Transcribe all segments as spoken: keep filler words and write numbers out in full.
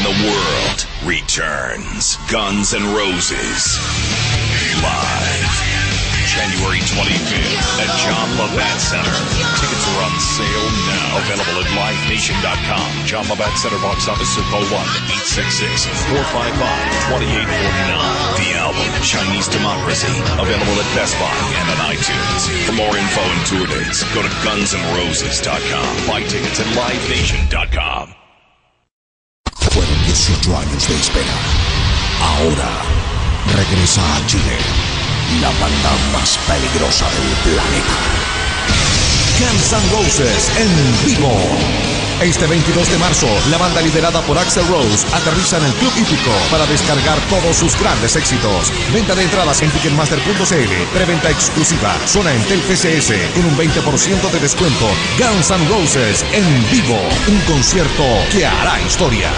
the world returns. Guns N' Roses. Live. January twenty-fifth at John Labatt Center. Tickets are on sale now. Available at live nation dot com. John Labatt Center box office or call one eight six six, four five five, two eight four nine. The album, Chinese Democracy. Available at Best Buy and on iTunes. For more info and tour dates, go to guns n roses dot com. Buy tickets at live nation dot com. Fueron dieciocho años de espera. Ahora regresa a Chile la banda más peligrosa del planeta. Guns N' Roses en vivo. Este veintidós de marzo, la banda liderada por Axl Rose aterriza en el Club Hípico para descargar todos sus grandes éxitos. Venta de entradas en ticketmaster punto c l. Preventa exclusiva. Zona Entel P C S con un veinte por ciento de descuento. Guns N' Roses en vivo. Un concierto que hará historia.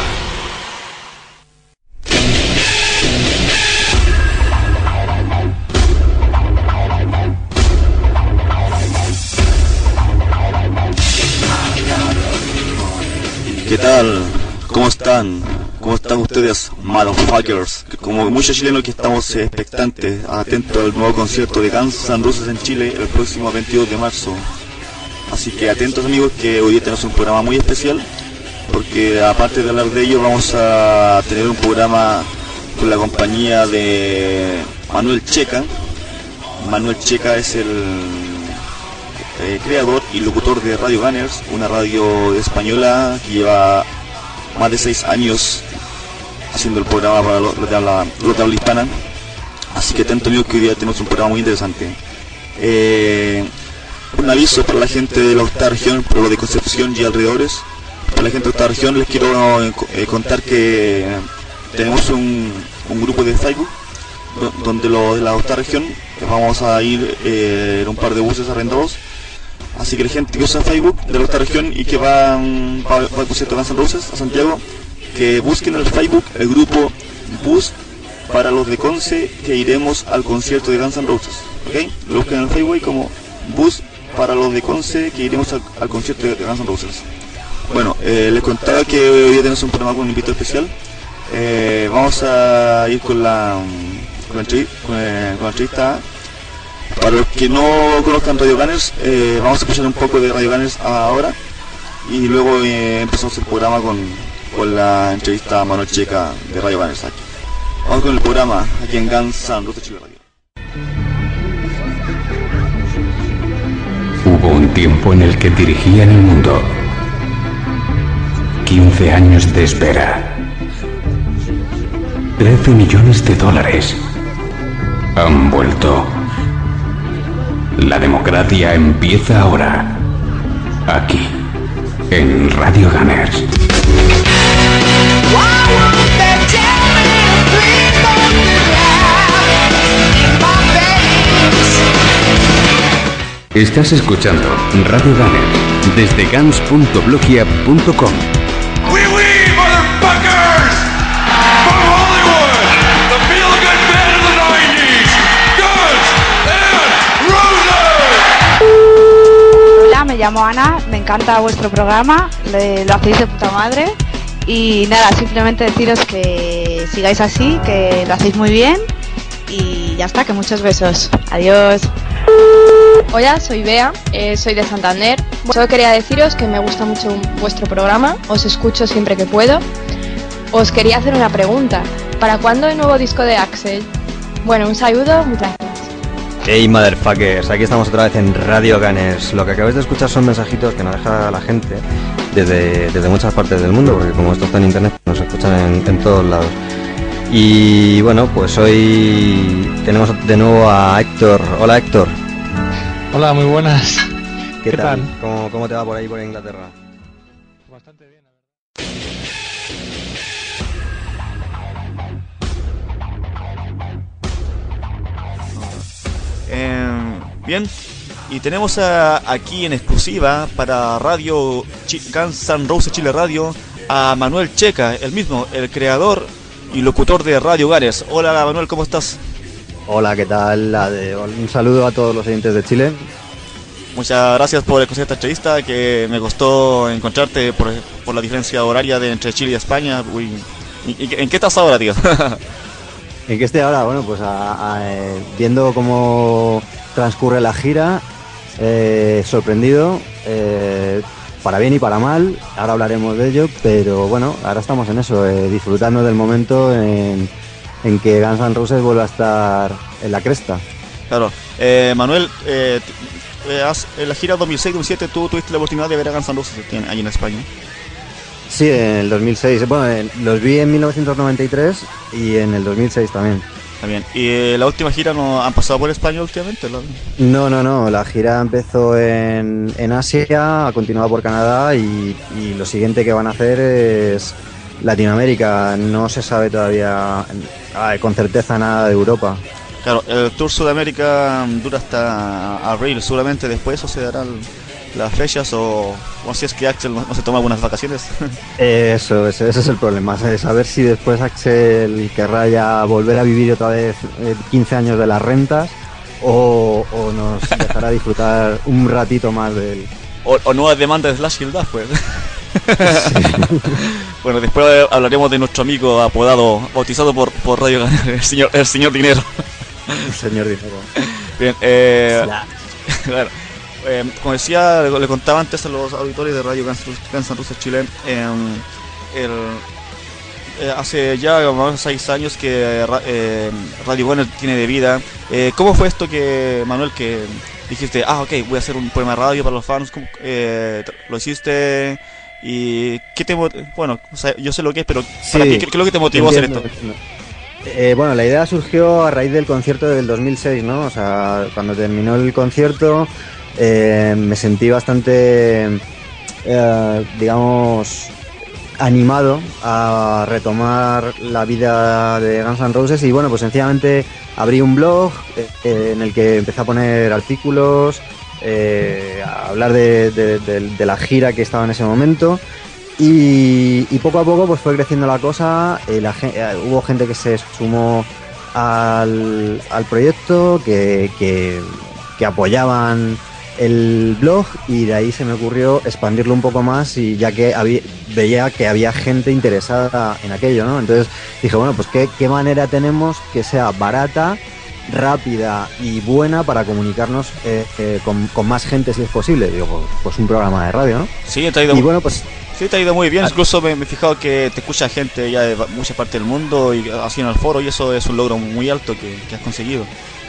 ¿Qué tal? ¿Cómo están? ¿Cómo están ustedes, motherfuckers? Como muchos chilenos que estamos eh, expectantes, atentos al nuevo concierto de Guns N' Roses en Chile el próximo veintidós de marzo. Así que atentos, amigos, que hoy día tenemos un programa muy especial, porque aparte de hablar de ello vamos a tener un programa con la compañía de Manuel Checa. Manuel Checa es el Eh, creador y locutor de Radio Gunners, una radio española que lleva más de seis años haciendo el programa para los de habla, los de habla hispana. Así que atento, amigos, que hoy día tenemos un programa muy interesante. Eh, un aviso para la gente de la octava región, por lo de Concepción y alrededores. Para la gente de la octava región les quiero eh, contar que tenemos un, un grupo de Facebook donde los de la octava región vamos a ir eh, en un par de buses arrendados. Así que la gente que usa Facebook de la octava región y que va, va, va al concierto de Guns N' Roses a Santiago, que busquen en el Facebook el grupo Bus para los de Conce, que iremos al concierto de Guns N' Roses. ¿Ok? Lo busquen en el Facebook como Bus para los de Conce, que iremos al, al concierto de Guns N' Roses. Bueno, eh, les contaba que hoy día tenemos un programa con un invitado especial. Eh, vamos a ir con la, con la, entrevista, con, eh, con la entrevista. Para los que no conozcan Radio Gunners, eh, vamos a escuchar un poco de Radio Gunners ahora y luego eh, empezamos el programa con, con la entrevista a Manuel Checa de Radio Gunners aquí. Vamos con el programa aquí en Guns N' Roses Chile Radio. Hubo un tiempo en el que dirigían el mundo. quince años de espera. trece millones de dólares. Han vuelto. La democracia empieza ahora, aquí, en Radio Gunners. Estás escuchando Radio Gunners desde guns punto blogia punto com. Oui, oui, motherfuckers! From Hollywood, the feel-good band of the nineties, Guns N' Roses! Hola, me llamo Ana, me encanta vuestro programa, le, lo hacéis de puta madre. Y nada, simplemente deciros que sigáis así, que lo hacéis muy bien. Y ya está, que muchos besos. Adiós. Hola, soy Bea, eh, soy de Santander. Solo quería deciros que me gusta mucho vuestro programa, os escucho siempre que puedo. Os quería hacer una pregunta, ¿para cuándo el nuevo disco de Axl? Bueno, un saludo, muchas gracias. Hey motherfuckers, aquí estamos otra vez en Radio Gunners. Lo que acabáis de escuchar son mensajitos que nos deja la gente desde, desde muchas partes del mundo, porque como esto está en internet nos escuchan en, en todos lados. Y bueno, pues hoy tenemos de nuevo a Héctor. Hola Héctor. Hola, muy buenas. ¿Qué, ¿Qué tal? tal? ¿Cómo, ¿Cómo te va por ahí, por Inglaterra? Bastante bien, la verdad. Eh, bien, y tenemos a, aquí en exclusiva para Radio Ch- Guns N' Roses Chile Radio a Manuel Checa, el mismo, el creador y locutor de Radio Gunners. Hola Manuel, ¿cómo estás? Hola, ¿qué tal? Un saludo a todos los oyentes de Chile. Muchas gracias por conceder esta entrevista, que me costó encontrarte por, por la diferencia horaria de entre Chile y España. Uy, ¿Y, y, ¿En qué estás ahora, tío? ¿En qué estoy ahora? Bueno, pues a, a, eh, viendo cómo transcurre la gira, eh, sorprendido, eh, para bien y para mal, ahora hablaremos de ello, pero bueno, ahora estamos en eso, eh, disfrutando del momento en, en que Guns N' Roses vuelve a estar en la cresta. Claro, eh, Manuel, eh, en la gira dos mil seis dos mil siete tú tuviste la oportunidad de ver a Guns N' Roses allí en España. Sí, en el dos mil seis. Bueno, en, los vi en mil novecientos noventa y tres y en el dos mil seis también. También. ¿Y eh, la última gira no han pasado por España últimamente? ¿La? No, no, no. La gira empezó en, en Asia, ha continuado por Canadá y, y lo siguiente que van a hacer es Latinoamérica. No se sabe todavía con certeza nada de Europa. Claro, el Tour Sudamérica dura hasta abril, seguramente después o se darán las fechas o, o si es que Axel no, no se toma algunas vacaciones. Eso, ese, ese es el problema, es saber si después Axel querrá ya volver a vivir otra vez quince años de las rentas o, o nos dejará disfrutar un ratito más del... O, o nueva demanda de Slash Gildas, pues. Sí. Bueno, después hablaremos de nuestro amigo apodado, bautizado por, por Radio Ganar, el señor, el señor Dinero. El señor Dinero. Bien, eh... Claro. Eh, como decía, le, le contaba antes a los auditores de Radio Guns N' Roses Chile, eh, el, eh, hace ya más de seis años que eh, Radio Ganar tiene de vida. Eh, ¿Cómo fue esto que, Manuel, que dijiste, ah, ok, voy a hacer un programa de radio para los fans? Eh, ¿Lo hiciste? ¿Y qué te bueno, o sea, yo sé lo que es, pero sí, para ti, ¿qué, qué es lo que te motivó entiendo, a hacer esto? Eh, bueno, la idea surgió a raíz del concierto del dos mil seis, ¿no? O sea, cuando terminó el concierto... Eh, me sentí bastante, eh, digamos, animado a retomar la vida de Guns N' Roses y bueno, pues sencillamente abrí un blog eh, en el que empecé a poner artículos, eh, a hablar de, de, de, de la gira que estaba en ese momento y, y poco a poco pues fue creciendo la cosa, eh, la, eh, hubo gente que se sumó al, al proyecto, que, que, que apoyaban el blog y de ahí se me ocurrió expandirlo un poco más y ya que había, veía que había gente interesada en aquello, ¿no? Entonces dije, bueno, pues qué, qué manera tenemos que sea barata, rápida y buena para comunicarnos eh, eh, con, con más gente si es posible. Digo, pues, pues un programa de radio, ¿no? Sí, te ha ido, y bueno, pues, sí, te ha ido muy bien. Incluso me, me he fijado que te escucha gente ya de muchas partes del mundo y así en el foro y eso es un logro muy alto que, que has conseguido.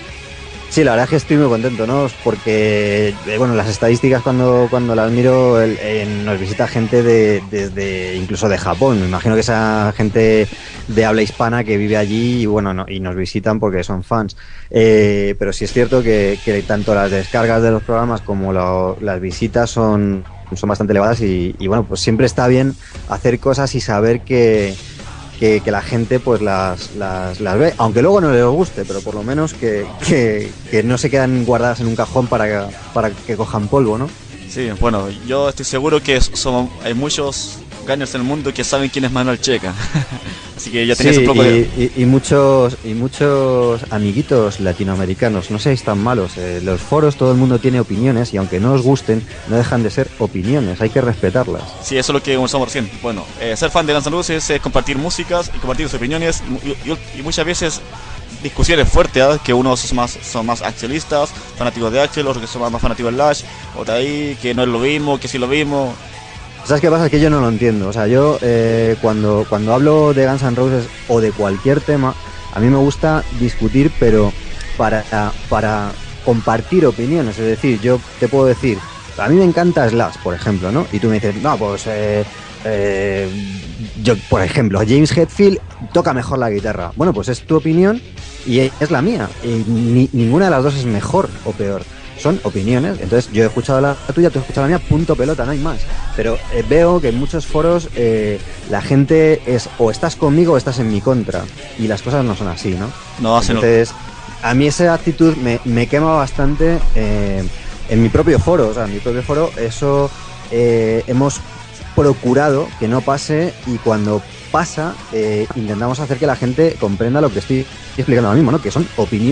Sí, la verdad es que estoy muy contento, ¿no? Porque, eh, bueno, las estadísticas cuando, cuando las miro, el, eh, nos visita gente de, de, de, incluso de Japón. Me imagino que esa gente de habla hispana que vive allí y, bueno, no, y nos visitan porque son fans. Eh, pero sí es cierto que, que tanto las descargas de los programas como lo, las visitas son, son bastante elevadas y, y, bueno, pues siempre está bien hacer cosas y saber que... Que, que la gente pues las, las, las ve, aunque luego no les guste, pero por lo menos que, que, que no se quedan guardadas en un cajón para que, para que cojan polvo, ¿no? Sí, bueno, yo estoy seguro que son, hay muchos Gunners en el mundo que saben quién es Manuel Checa. Así que ya tenéis sí, un poco y, de... y, y muchos y muchos amiguitos latinoamericanos, no seáis tan malos. Eh, los foros todo el mundo tiene opiniones y aunque no os gusten, no dejan de ser opiniones, hay que respetarlas. Sí, eso es lo que comenzamos recién. Bueno, eh, ser fan de Guns N' Roses es compartir músicas y compartir sus opiniones y, y, y muchas veces discusiones fuertes, ¿eh? Que unos son más, son más axelistas, fanáticos de Axel, otros que son más fanáticos de Lash, otra ahí que no es lo mismo, que sí lo mismo. ¿Sabes qué pasa? Es que yo no lo entiendo. O sea, yo eh, cuando, cuando hablo de Guns N' Roses o de cualquier tema, a mí me gusta discutir, pero para, para compartir opiniones. Es decir, yo te puedo decir, a mí me encanta Slash, por ejemplo, ¿no? Y tú me dices, no, pues eh, eh, yo, por ejemplo, James Hetfield toca mejor la guitarra. Bueno, pues es tu opinión y es la mía. Y ni, ninguna de las dos es mejor o peor. Son opiniones, entonces yo he escuchado la tuya, tú has escuchado la mía, punto pelota, no hay más. Pero eh, veo que en muchos foros eh, la gente es o estás conmigo o estás en mi contra, y las cosas no son así, ¿no? No, entonces, a mí esa actitud me, me quema bastante eh, en mi propio foro, o sea, en mi propio foro eso eh, hemos procurado que no pase y cuando pasa eh, intentamos hacer que la gente comprenda lo que estoy explicando ahora mismo, ¿no? Que son opiniones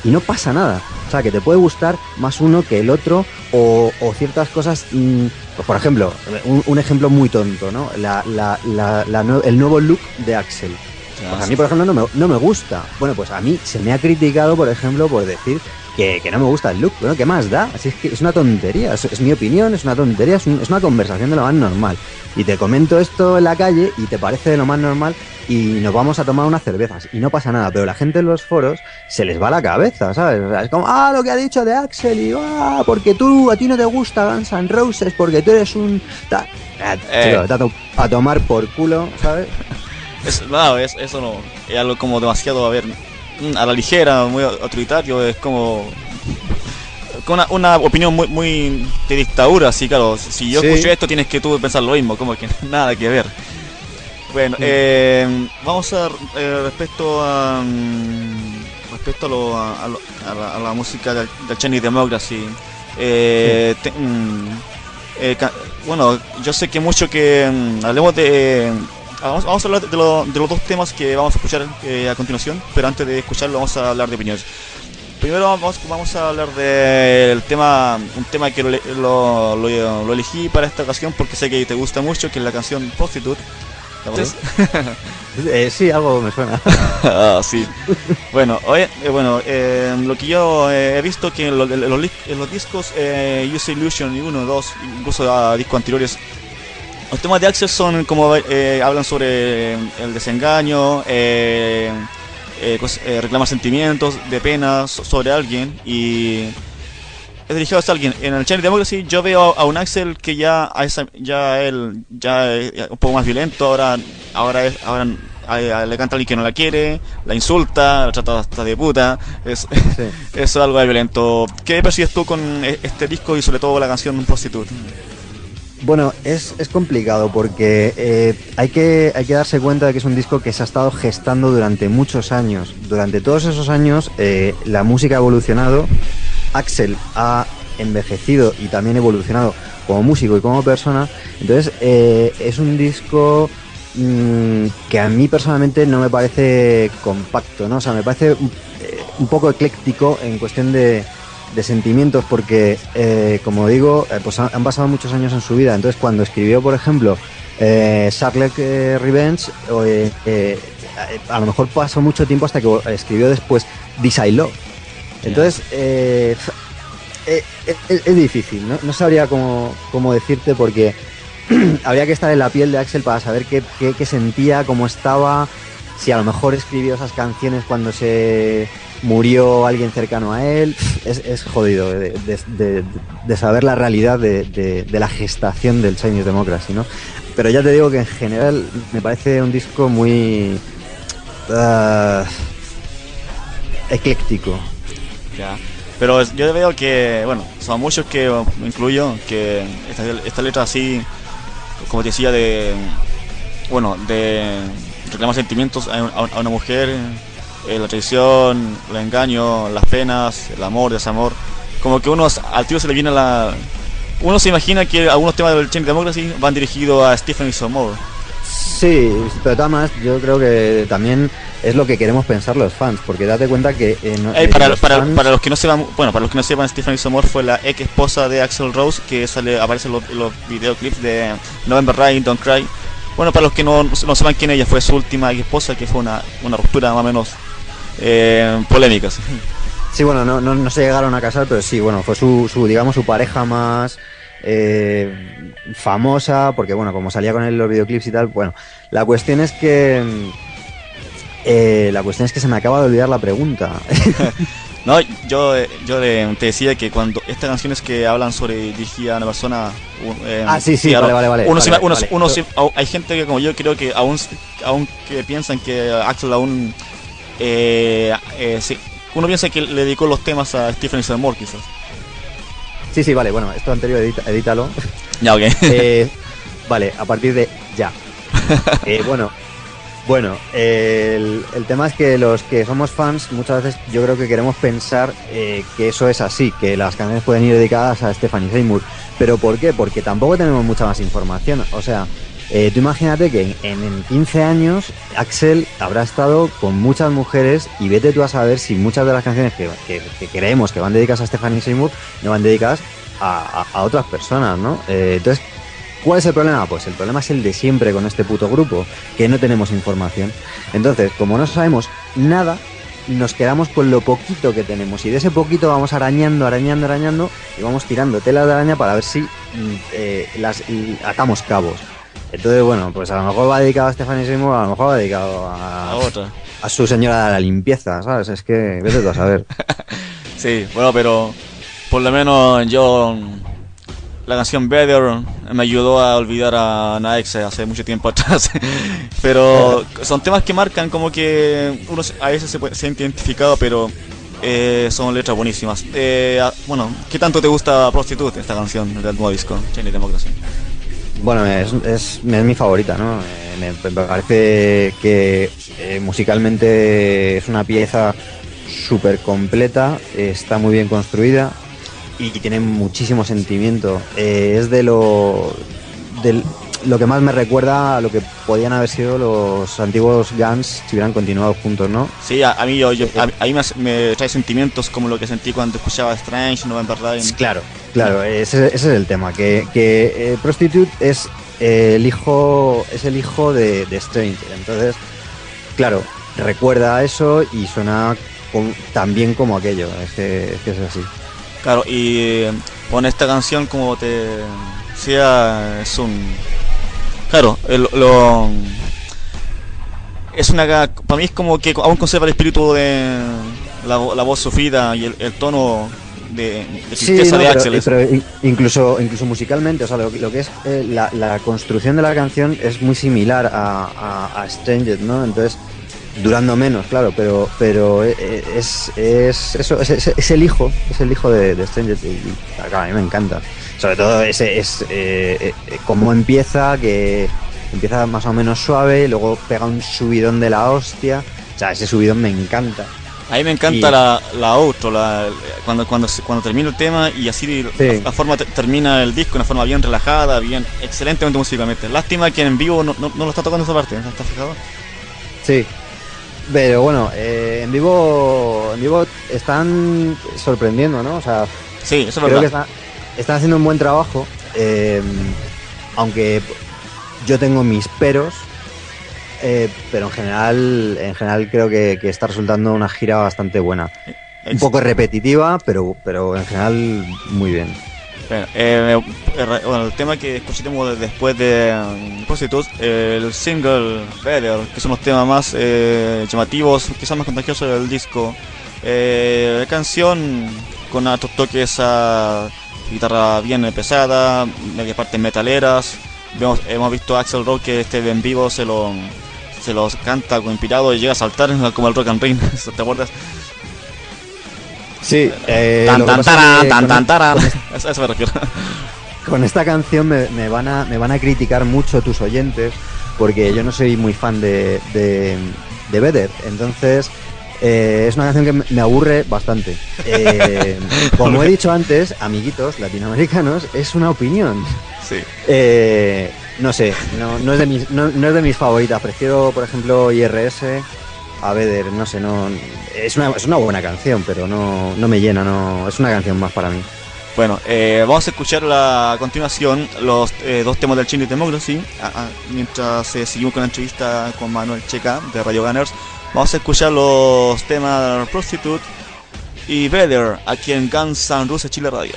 y no pasa nada. O sea, que te puede gustar más uno que el otro o, o ciertas cosas, mmm, pues por ejemplo, un, un ejemplo muy tonto, ¿no? La, la, la, la no, el nuevo look de Axl. Pues a mí, por ejemplo, no me, no me gusta. Bueno, pues a mí se me ha criticado, por ejemplo, por decir que, que no me gusta el look. Bueno, ¿qué más da? Así es que es una tontería, es, es mi opinión, es una tontería, es, un, es una conversación de lo más normal. Y te comento esto en la calle y te parece de lo más normal y nos vamos a tomar unas cervezas y no pasa nada, pero la gente en los foros se les va la cabeza, ¿sabes? O sea, es como, ah, lo que ha dicho de Axl y ah, porque tú, a ti no te gusta Guns N' Roses porque tú eres un... Ta... Eh, tío, tato, a tomar por culo, ¿sabes? Es, no, es, eso no, es algo como demasiado, a ver, a la ligera, muy autoritario, es como... Una, una opinión muy muy de dictadura, así claro, si yo sí. escucho esto tienes que tú pensar lo mismo, como que nada que ver. Bueno, sí. eh, vamos a eh, respecto a respecto a, lo, a, lo, a, la, a la música del, del Chinese Democracy. Eh, sí. te, mm, eh, ca, bueno, yo sé que mucho que mm, hablemos de eh, vamos, vamos a hablar de, lo, de los dos temas que vamos a escuchar eh, a continuación, pero antes de escucharlo vamos a hablar de opiniones. Primero vamos, vamos a hablar del tema, un tema que lo, lo, lo, lo elegí para esta ocasión porque sé que te gusta mucho, que es la canción Prostitute. ¿Sí? eh, sí, algo me suena. Ah, sí. Bueno, oye, eh, bueno eh, lo que yo eh, he visto que en, lo, en, los, en los discos eh, Use Illusion y uno, dos, incluso a discos anteriores, los temas de Axl son como eh, hablan sobre el desengaño, eh, Eh, eh, reclamar sentimientos de pena so, sobre alguien y es dirigido a alguien. En el Chinese Democracy yo veo a, a un Axl que ya a esa, ya él ya es un poco más violento, ahora ahora es, ahora a, a, le canta a alguien que no la quiere, la insulta, la trata hasta de puta, es, sí. Eso es algo de violento. ¿Qué percibes tú con este disco y sobre todo la canción Prostitute? Bueno, es, es complicado porque eh, hay que hay que darse cuenta de que es un disco que se ha estado gestando durante muchos años. Durante todos esos años eh, la música ha evolucionado, Axl ha envejecido y también evolucionado como músico y como persona. Entonces eh, es un disco mmm, que a mí personalmente no me parece compacto, ¿no? O sea, me parece un, eh, un poco ecléctico en cuestión de... de sentimientos porque eh, como digo eh, pues han, han pasado muchos años en su vida, entonces cuando escribió por ejemplo eh, Shark eh, Revenge eh, eh, a lo mejor pasó mucho tiempo hasta que escribió después This I Love, entonces eh, eh, es, es difícil, ¿no? No sabría cómo, cómo decirte porque habría que estar en la piel de Axl para saber qué, qué, qué sentía, cómo estaba, si a lo mejor escribió esas canciones cuando se murió alguien cercano a él. Es, es jodido de, de, de, de saber la realidad de, de, de la gestación del Chinese Democracy, ¿no? Pero ya te digo que en general me parece un disco muy uh, ecléctico. Ya. Pero yo veo que, bueno, son muchos que me incluyo, que esta, esta letra así, como te decía, de, bueno, de reclamar sentimientos a, a una mujer, eh, la traición, el engaño, las penas, el amor, desamor, como que uno al tío se le viene la... Uno se imagina que algunos temas del Chinese Democracy van dirigidos a Stephen Sommore. Sí, pero de todas maneras yo creo que también es lo que queremos pensar los fans, porque date cuenta que eh, no, eh, para, los para, fans... para los que no sepan, bueno, para los que no sepan, Stephen Sommore fue la ex esposa de Axl Rose, que sale aparece en los, los videoclips de November Rain, Don't Cry. Bueno, para los que no, no sepan quién ella fue, su última ex esposa, que fue una, una ruptura más o menos eh, polémica. Sí. Sí, bueno, no, no, no se llegaron a casar, pero sí, bueno, fue su, su digamos, su pareja más eh, famosa, porque bueno, como salía con él en los videoclips y tal, bueno, la cuestión es que eh, la cuestión es que se me acaba de olvidar la pregunta. No, yo yo te decía que cuando estas canciones que hablan sobre dirigir a una persona... Eh, ah, sí, sí, sí, vale, vale, vale. Uno, vale, se, vale, uno, vale. uno se, hay gente que como yo creo que aún, aún que piensan que Axl aún... Eh, eh, sí, uno piensa que le dedicó los temas a Stephen Sommore, quizás. Sí, sí, vale, bueno, esto anterior edita, edítalo. Ya, ok. Eh, vale, a partir de ya. Eh, bueno, bueno eh, el, el tema es que los que somos fans muchas veces yo creo que queremos pensar eh, que eso es así, que las canciones pueden ir dedicadas a Stephanie Seymour. ¿Pero por qué? Porque tampoco tenemos mucha más información. O sea, Eh, tú imagínate que en, en quince años Axl habrá estado con muchas mujeres y vete tú a saber si muchas de las canciones que, que, que creemos que van dedicadas a Stephanie Seymour no van dedicadas a, a, a otras personas, ¿no? Eh, entonces, ¿cuál es el problema? Pues el problema es el de siempre con este puto grupo, que no tenemos información. Entonces, como no sabemos nada, nos quedamos con lo poquito que tenemos y de ese poquito vamos arañando, arañando, arañando y vamos tirando telas de araña para ver si eh, las atamos cabos. Entonces, bueno, pues a lo mejor va dedicado a Stephanie Seymour, a lo mejor va dedicado a, a otra. A su señora de la limpieza, ¿sabes? Es que vete tú a saber. Sí, bueno, pero por lo menos yo, la canción Better me ayudó a olvidar a Naex hace mucho tiempo atrás. Pero son temas que marcan como que uno a veces se, puede, se ha identificado, pero eh, son letras buenísimas. Eh, bueno, ¿qué tanto te gusta Prostitute, esta canción del nuevo disco, Chain of Democracy? Bueno, es, es, es mi favorita, ¿no? Eh, me, me parece que eh, musicalmente es una pieza súper completa, eh, está muy bien construida y, y tiene muchísimo sentimiento. Eh, es de lo, de lo que más me recuerda a lo que podían haber sido los antiguos Guns si hubieran continuado juntos, ¿no? Sí, a, a mí, yo, yo, a, a mí me, me trae sentimientos como lo que sentí cuando escuchaba Strange, November Rain. Claro. Claro, ese, ese es el tema, que, que eh, Prostitute es eh, el hijo es el hijo de, de Strange, entonces, claro, recuerda a eso y suena con, tan bien como aquello, es que, es que es así. Claro, y con esta canción como te decía, es un... Claro, el, lo... es una... Para mí es como que aún conserva el espíritu de la, la voz sufrida y el, el tono... de, de tristeza, sí, no, de Axl. Pero, pero incluso incluso musicalmente, o sea, lo, lo que es eh, la, la construcción de la canción es muy similar a, a, a Stranger, ¿no? Entonces, durando menos, claro, pero pero es es eso, es, es, es el hijo, es el hijo de, de Stranger y, y a mí me encanta. Sobre todo ese es eh, eh, cómo empieza, que empieza más o menos suave, luego pega un subidón de la hostia, o sea, ese subidón me encanta. A mí me encanta y... la, la outro, la, cuando, cuando, cuando termina el tema y así sí. la, la forma te, termina el disco de una forma bien relajada, bien, excelentemente musicalmente. Lástima que en vivo no, no, no lo está tocando esa parte, ¿no estás fijado? Sí, pero bueno, eh, en vivo en vivo están sorprendiendo, ¿no? O sea, sí, eso es creo verdad. que está, están haciendo un buen trabajo, eh, aunque yo tengo mis peros. Eh, pero en general en general creo que, que está resultando una gira bastante buena, un poco repetitiva, pero pero en general muy bien. Bueno, eh, bueno, el tema que escuchamos después de um, Prostitute, eh, el single Better, que son los temas más eh, llamativos, quizás más contagiosos del disco. Eh, la canción con altos toques a guitarra bien pesada, media partes metaleras. Vemos, hemos visto a Axl Rose que este en vivo se lo se los canta con inspirado y llega a saltar como el Rock and Ring, ¿te acuerdas? Sí, eh, tan tan taran, tan tan taran. Eso, eso me refiero. Con esta canción me, me van a me van a criticar mucho tus oyentes porque yo no soy muy fan de de, de Better, entonces eh, es una canción que me aburre bastante. Eh, como he dicho antes, amiguitos latinoamericanos, es una opinión. Sí. Eh, no sé, no, no, es de mis, no, no es de mis favoritas. Prefiero, por ejemplo, I R S a Better. No sé, no es una, es una buena canción, pero no, no me llena. No es una canción más para mí. Bueno, eh, vamos a escuchar la, a continuación los eh, dos temas del Chain of Democracy. A, a, mientras eh, seguimos con la entrevista con Manuel Checa de Radio Gunners, vamos a escuchar los temas Prostitute y Better aquí en Guns N' Roses Chile Radio.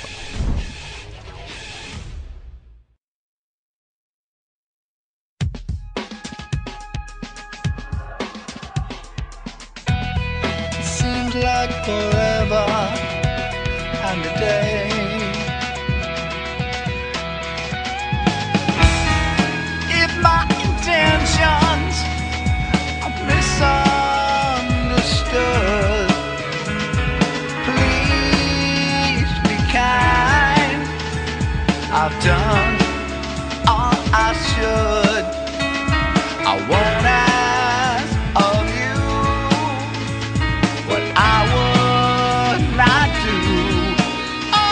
Forever and a day. If my intentions are misunderstood, please be kind. I've done all I should. I won't ask of you what I would not do.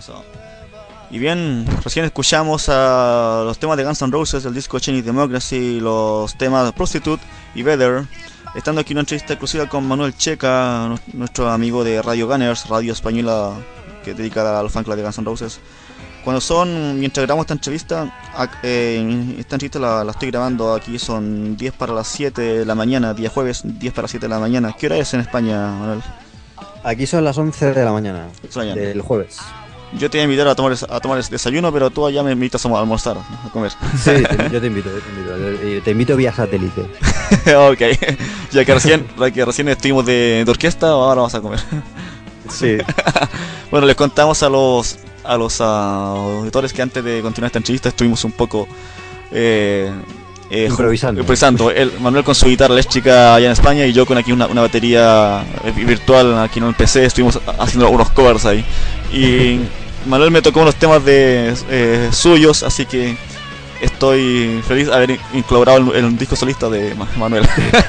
pasado. Y bien, recién escuchamos a los temas de Guns N' Roses, el disco Chinese Democracy, los temas Prostitute y Better. Estando aquí en una entrevista exclusiva con Manuel Checa, nuestro amigo de Radio Gunners, radio española que dedicada al fan club de Guns N' Roses. Cuando son, mientras grabamos esta entrevista, eh, esta entrevista la, la estoy grabando aquí, son diez para las siete de la mañana, día jueves, diez para las siete de la mañana. ¿Qué hora es en España, Manuel? Aquí son las once de la mañana, Mañana. del jueves. Yo te voy a invitar a tomar, a tomar desayuno, pero tú allá me invitas a almorzar, a comer. Sí, te, yo te invito, yo te invito. Te invito vía satélite. Ok, ya que recién, ya que recién estuvimos de, de orquesta, ahora vamos a comer. Sí. Bueno, les contamos a los a los uh, auditores que antes de continuar esta entrevista estuvimos un poco eh, eh, improvisando. improvisando. El, Manuel con su guitarra eléctrica allá en España y yo con aquí una, una batería virtual aquí en el P C, estuvimos haciendo unos covers ahí. Y Manuel me tocó unos temas de eh, suyos, así que estoy feliz de haber incluido en el, el disco solista de Manuel.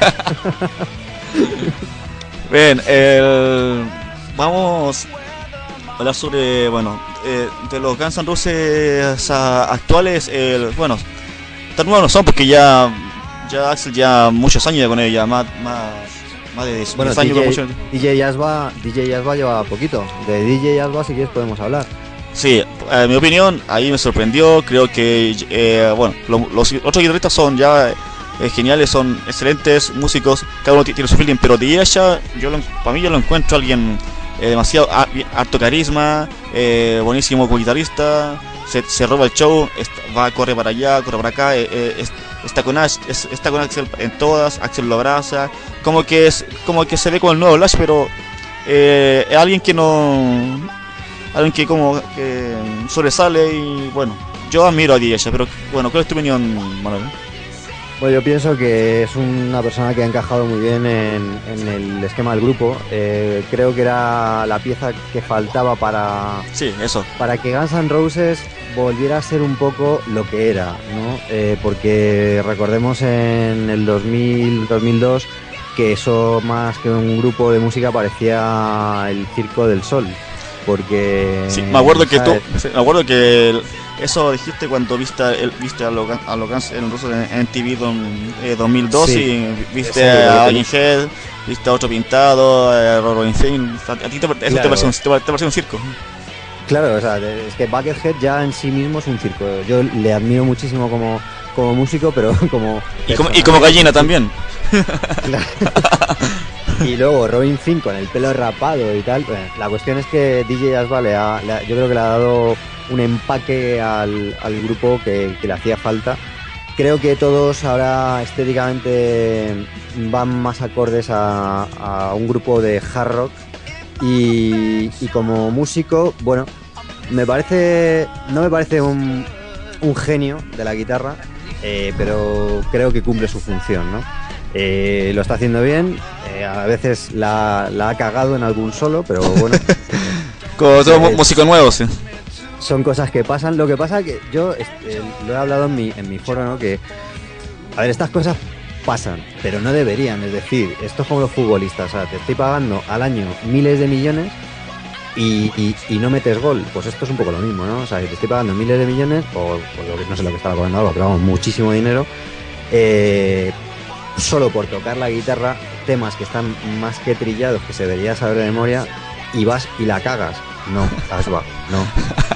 Bien, el, vamos a hablar sobre, bueno, eh, de los Guns N' Roses uh, actuales. El, bueno, tan nuevos no son porque ya, ya Axl ya muchos años con ella, más, más, más de diez, bueno, diez años. D J, con mucho... D J Asba, D J Asba lleva poquito. De D J Asba, si quieres, podemos hablar. Sí, en mi opinión, ahí me sorprendió. Creo que, eh, bueno, lo, los otros guitarristas son ya eh, geniales, son excelentes músicos. Cada uno tiene su feeling, pero de ella, yo lo, para mí, yo lo encuentro alguien eh, demasiado a, harto carisma, eh, buenísimo como guitarrista. Se, se roba el show, está, va, corre para allá, corre para acá. Eh, eh, está con Ash, es, está con Axl en todas. Axl lo abraza. Como que es, como que se ve como el nuevo Lash, pero eh, es alguien que no. Alguien que como que sobresale y bueno, yo admiro a D J, pero bueno, ¿cuál es tu opinión, Manuel? Bueno, yo pienso que es una persona que ha encajado muy bien en, en el esquema del grupo. Eh, creo que era la pieza que faltaba para, sí, eso. para que Guns N' Roses volviera a ser un poco lo que era, ¿no? Eh, porque recordemos en el dos mil, dos mil dos que eso más que un grupo de música parecía el Circo del Sol. Porque sí, me acuerdo que ¿sabes? tú me acuerdo que el, eso dijiste cuando viste el, viste a los a los Guns N' Roses en M T V don, eh, dos mil dos, sí. Y viste sí, a Agent Head, viste a otro pintado, a Robin Thane. A ti te, eso claro. te, parece un, te parece un circo. Claro, o sea, es que Buckethead ya en sí mismo es un circo. Yo le admiro muchísimo como, como músico, pero como y como, y como gallina también. Claro. Y luego Robin Thicke con el pelo rapado y tal. Bueno, la cuestión es que D J Asba le ha, le ha, yo creo que le ha dado un empaque al, al grupo que, que le hacía falta. Creo que todos ahora estéticamente van más acordes a, a un grupo de hard rock. Y, y como músico, bueno, me parece, no me parece un, un genio de la guitarra, eh, pero creo que cumple su función, ¿no? Eh, lo está haciendo bien, eh, a veces la, la ha cagado en algún solo, pero bueno. Como todo es, músico nuevo, sí. Son cosas que pasan. Lo que pasa es que yo eh, lo he hablado en mi, en mi foro, ¿no? Que, a ver, estas cosas pasan, pero no deberían. Es decir, esto es como los futbolistas, o sea, te estoy pagando al año miles de millones y, y, y no metes gol. Pues esto es un poco lo mismo, ¿no? O sea, que te estoy pagando miles de millones, o, o lo que, no sé lo que estaba cobrando ahora, pero vamos, muchísimo dinero. Eh. Solo por tocar la guitarra, temas que están más que trillados, que se debería saber de memoria, y vas y la cagas. No, Asba, no.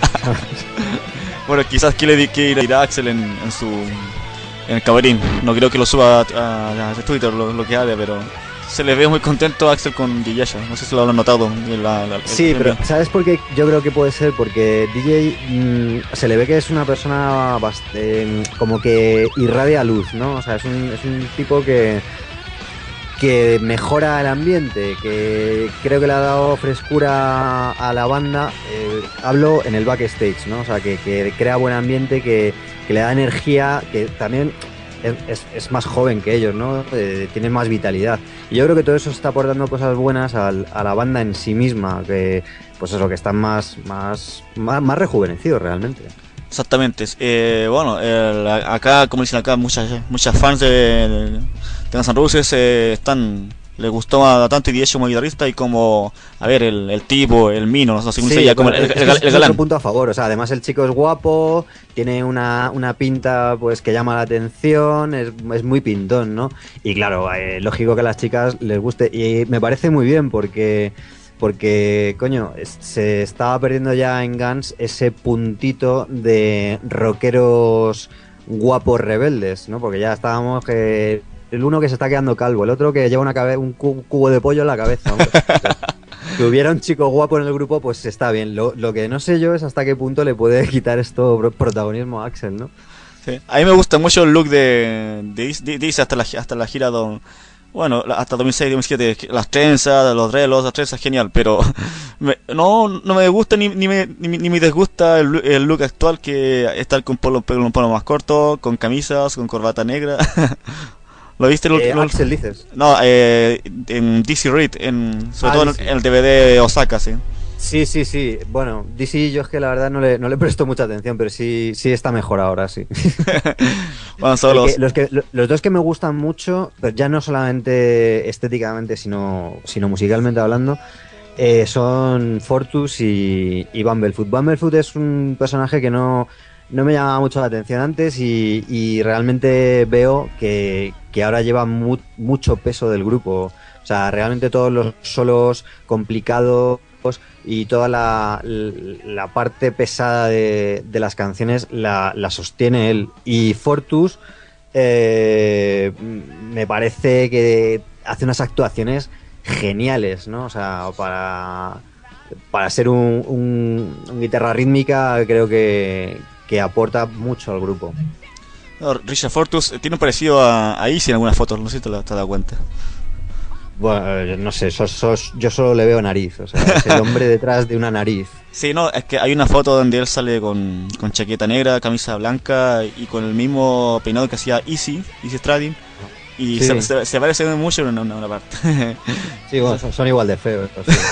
Bueno, quizás quiere que ir a Axl en, en su en el camerín. No creo que lo suba a, a, a Twitter lo, lo que haga, pero se le ve muy contento a Axl con D J. No sé si lo han notado. La, la, sí, el, pero el... ¿sabes por qué? Yo creo que puede ser porque D J mmm, se le ve que es una persona bastante, como que irradia luz, ¿no? O sea, es un, es un tipo que que mejora el ambiente, que creo que le ha dado frescura a la banda. Eh, hablo en el backstage, ¿no? O sea, que, que crea buen ambiente, que, que le da energía, que también es, es, es más joven que ellos, ¿no? Eh, tiene más vitalidad. Y yo creo que todo eso está aportando cosas buenas al, a la banda en sí misma, que pues eso, que están más, más, más, más rejuvenecidos realmente. Exactamente. Eh, bueno, el, acá, como dicen acá, muchas muchas fans de, de Guns N' Roses eh, están le gustó a tanto Eddie Edge como guitarrista y como, a ver, el, el tipo, el mino, no sé cómo se Sí, llama, como el, bueno, el, ese el, es el galán. otro punto a favor, o sea, además el chico es guapo, tiene una, una pinta pues que llama la atención, es, es muy pintón, ¿no? Y claro, eh, lógico que a las chicas les guste, y me parece muy bien porque... Porque, coño, es- se estaba perdiendo ya en Guns ese puntito de rockeros guapos rebeldes, ¿no? Porque ya estábamos que el uno que se está quedando calvo, el otro que lleva una cabe- un cu- cubo de pollo en la cabeza. ¿no? O sea, que hubiera un chico guapo en el grupo, pues está bien. Lo, lo que no sé yo es hasta qué punto le puede quitar esto pro- protagonismo a Axel, ¿no? Sí. A mí me gusta mucho el look de, de, de, de- hasta la, hasta la gira don, bueno, la- hasta dos mil seis, dos mil siete, las trenzas, los relos, las trenzas, genial, pero me- no, no me gusta ni, ni, me, ni, ni me disgusta el, lu- el look actual, que estar con polo, con un polo más corto, con camisas, con corbata negra. ¿Lo viste? El, Eh, el- Axel, dices. No, eh, en D C Reed, en, sobre Ah, todo D en, C. en el D V D Osaka, sí. Sí, sí, sí. Bueno, D C yo es que la verdad no le, no le presto mucha atención, pero sí, sí está mejor ahora, sí. Bueno, son El los- que- los, que, lo- los dos que me gustan mucho, pero ya no solamente estéticamente, sino, sino musicalmente hablando, eh, son Fortus y, y Bumblefoot. Bumblefoot es un personaje que no, no me llamaba mucho la atención antes y, y realmente veo que, que ahora lleva mu- mucho peso del grupo. O sea, realmente todos los solos complicados y toda la, la parte pesada de, de las canciones la, la sostiene él. Y Fortus eh, me parece que hace unas actuaciones geniales, ¿no? O sea, para, para ser un, un- un guitarra rítmica creo que, que aporta mucho al grupo. no, Richard Fortus tiene un parecido a, a Easy en algunas fotos, no sé si te, lo- te has dado cuenta. Bueno, eh, no sé, sos- sos- yo solo le veo nariz, o sea, es el hombre detrás de una nariz. Sí, no, es que hay una foto donde él sale con, con chaqueta negra, camisa blanca y con el mismo peinado que hacía Easy, Easy Stradin. Y Sí. se, se, se parece mucho en una, en una parte. Sí, bueno, son, son igual de feos. o sea.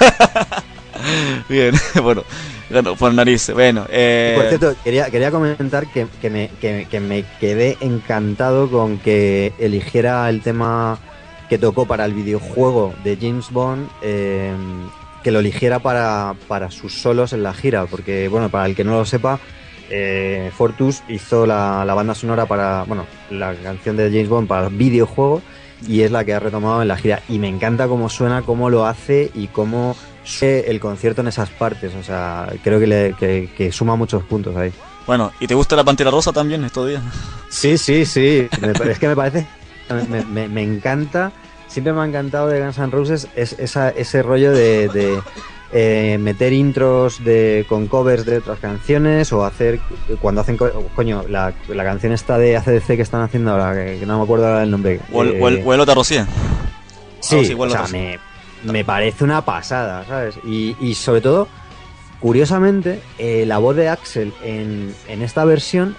Bien, bueno, bueno, por nariz. Bueno, eh, Por cierto, quería, quería comentar que, que, me, que, que me quedé encantado con que eligiera el tema que tocó para el videojuego de James Bond, eh, que lo eligiera para, para sus solos en la gira, porque, bueno, para el que no lo sepa, eh, Fortus hizo la, la banda sonora para, bueno, la canción de James Bond para el videojuego y es la que ha retomado en la gira. Y me encanta cómo suena, cómo lo hace y cómo suena el concierto en esas partes. O sea, creo que, le, que, que suma muchos puntos ahí. bueno, ¿y te gusta la Pantera Rosa también estos días? Sí, sí, sí. Me pa- es que me parece. Me, me- me encanta. Siempre me ha encantado de Guns N' Roses es, esa, ese rollo de, de, eh, meter intros de, con covers de otras canciones o hacer. Cuando hacen. co- Coño, la, la canción esta de A C D C que están haciendo ahora, que, que no me acuerdo ahora el nombre. O el, eh, o el, o el Ota Rocía. Sí, Ah, sí, igual o sea, otra. me, me parece una pasada, ¿sabes? Y, y sobre todo, curiosamente, eh, la voz de Axel en, en esta versión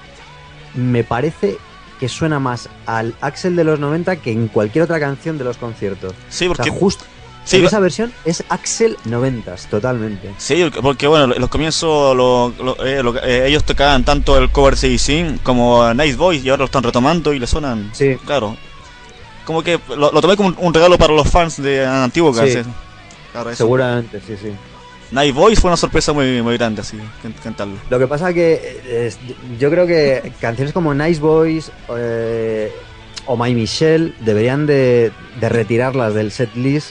me parece que suena más al Axel de los noventa que en cualquier otra canción de los conciertos. Sí, porque- O sea, justo sí, en lo- esa versión es Axel noventas, totalmente. Sí, porque bueno, en los comienzos lo- lo- eh, lo- eh, ellos tocaban tanto el cover de A C como Nice Boys y ahora lo están retomando y le suenan. Sí. Claro. Como que lo, lo tomé como un, un regalo para los fans de antiguo Sí. Claro, eso. Seguramente, sí, sí. Night Boys fue una sorpresa muy, muy grande, así, can- cantarlo. Lo que pasa que eh, es- yo creo que canciones como Nice Boys eh, o My Michelle deberían de, de retirarlas del set list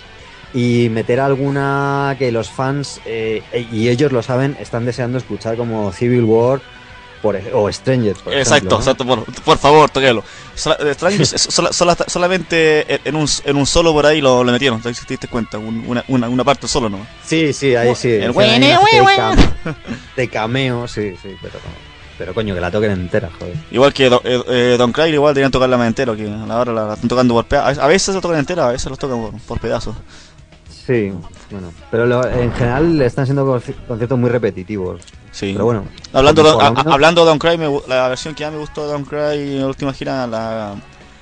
y meter alguna que los fans, eh, y ellos lo saben, están deseando escuchar como Civil War por, ej- o Strangers, por Exacto, ejemplo, ¿no? exacto, por, por favor, toquelo. Sola- eh, Strangers, es- sola- sola- solamente en un, en un solo por ahí lo, lo metieron, ¿te diste cuenta? Un- una, una, una parte solo, ¿no? Sí, sí, ahí sí. El Hicieron ahí güey, una güey, especie de güey. cam- de cameo, sí, sí, pero, pero coño, que la toquen entera, joder. Igual que Do- eh, eh, Don Cry, igual deberían tocarla más entero, que ahora la, la están tocando por pedazos. A veces la tocan entera, a veces la tocan por, por pedazos. Sí, bueno, pero lo- en general están siendo conci- conciertos muy repetitivos. Sí. Pero bueno. Hablando, de, por lo a- a- menos- hablando de Don Cry, me gu- la versión que más me gustó de Don Cry en la última gira, la,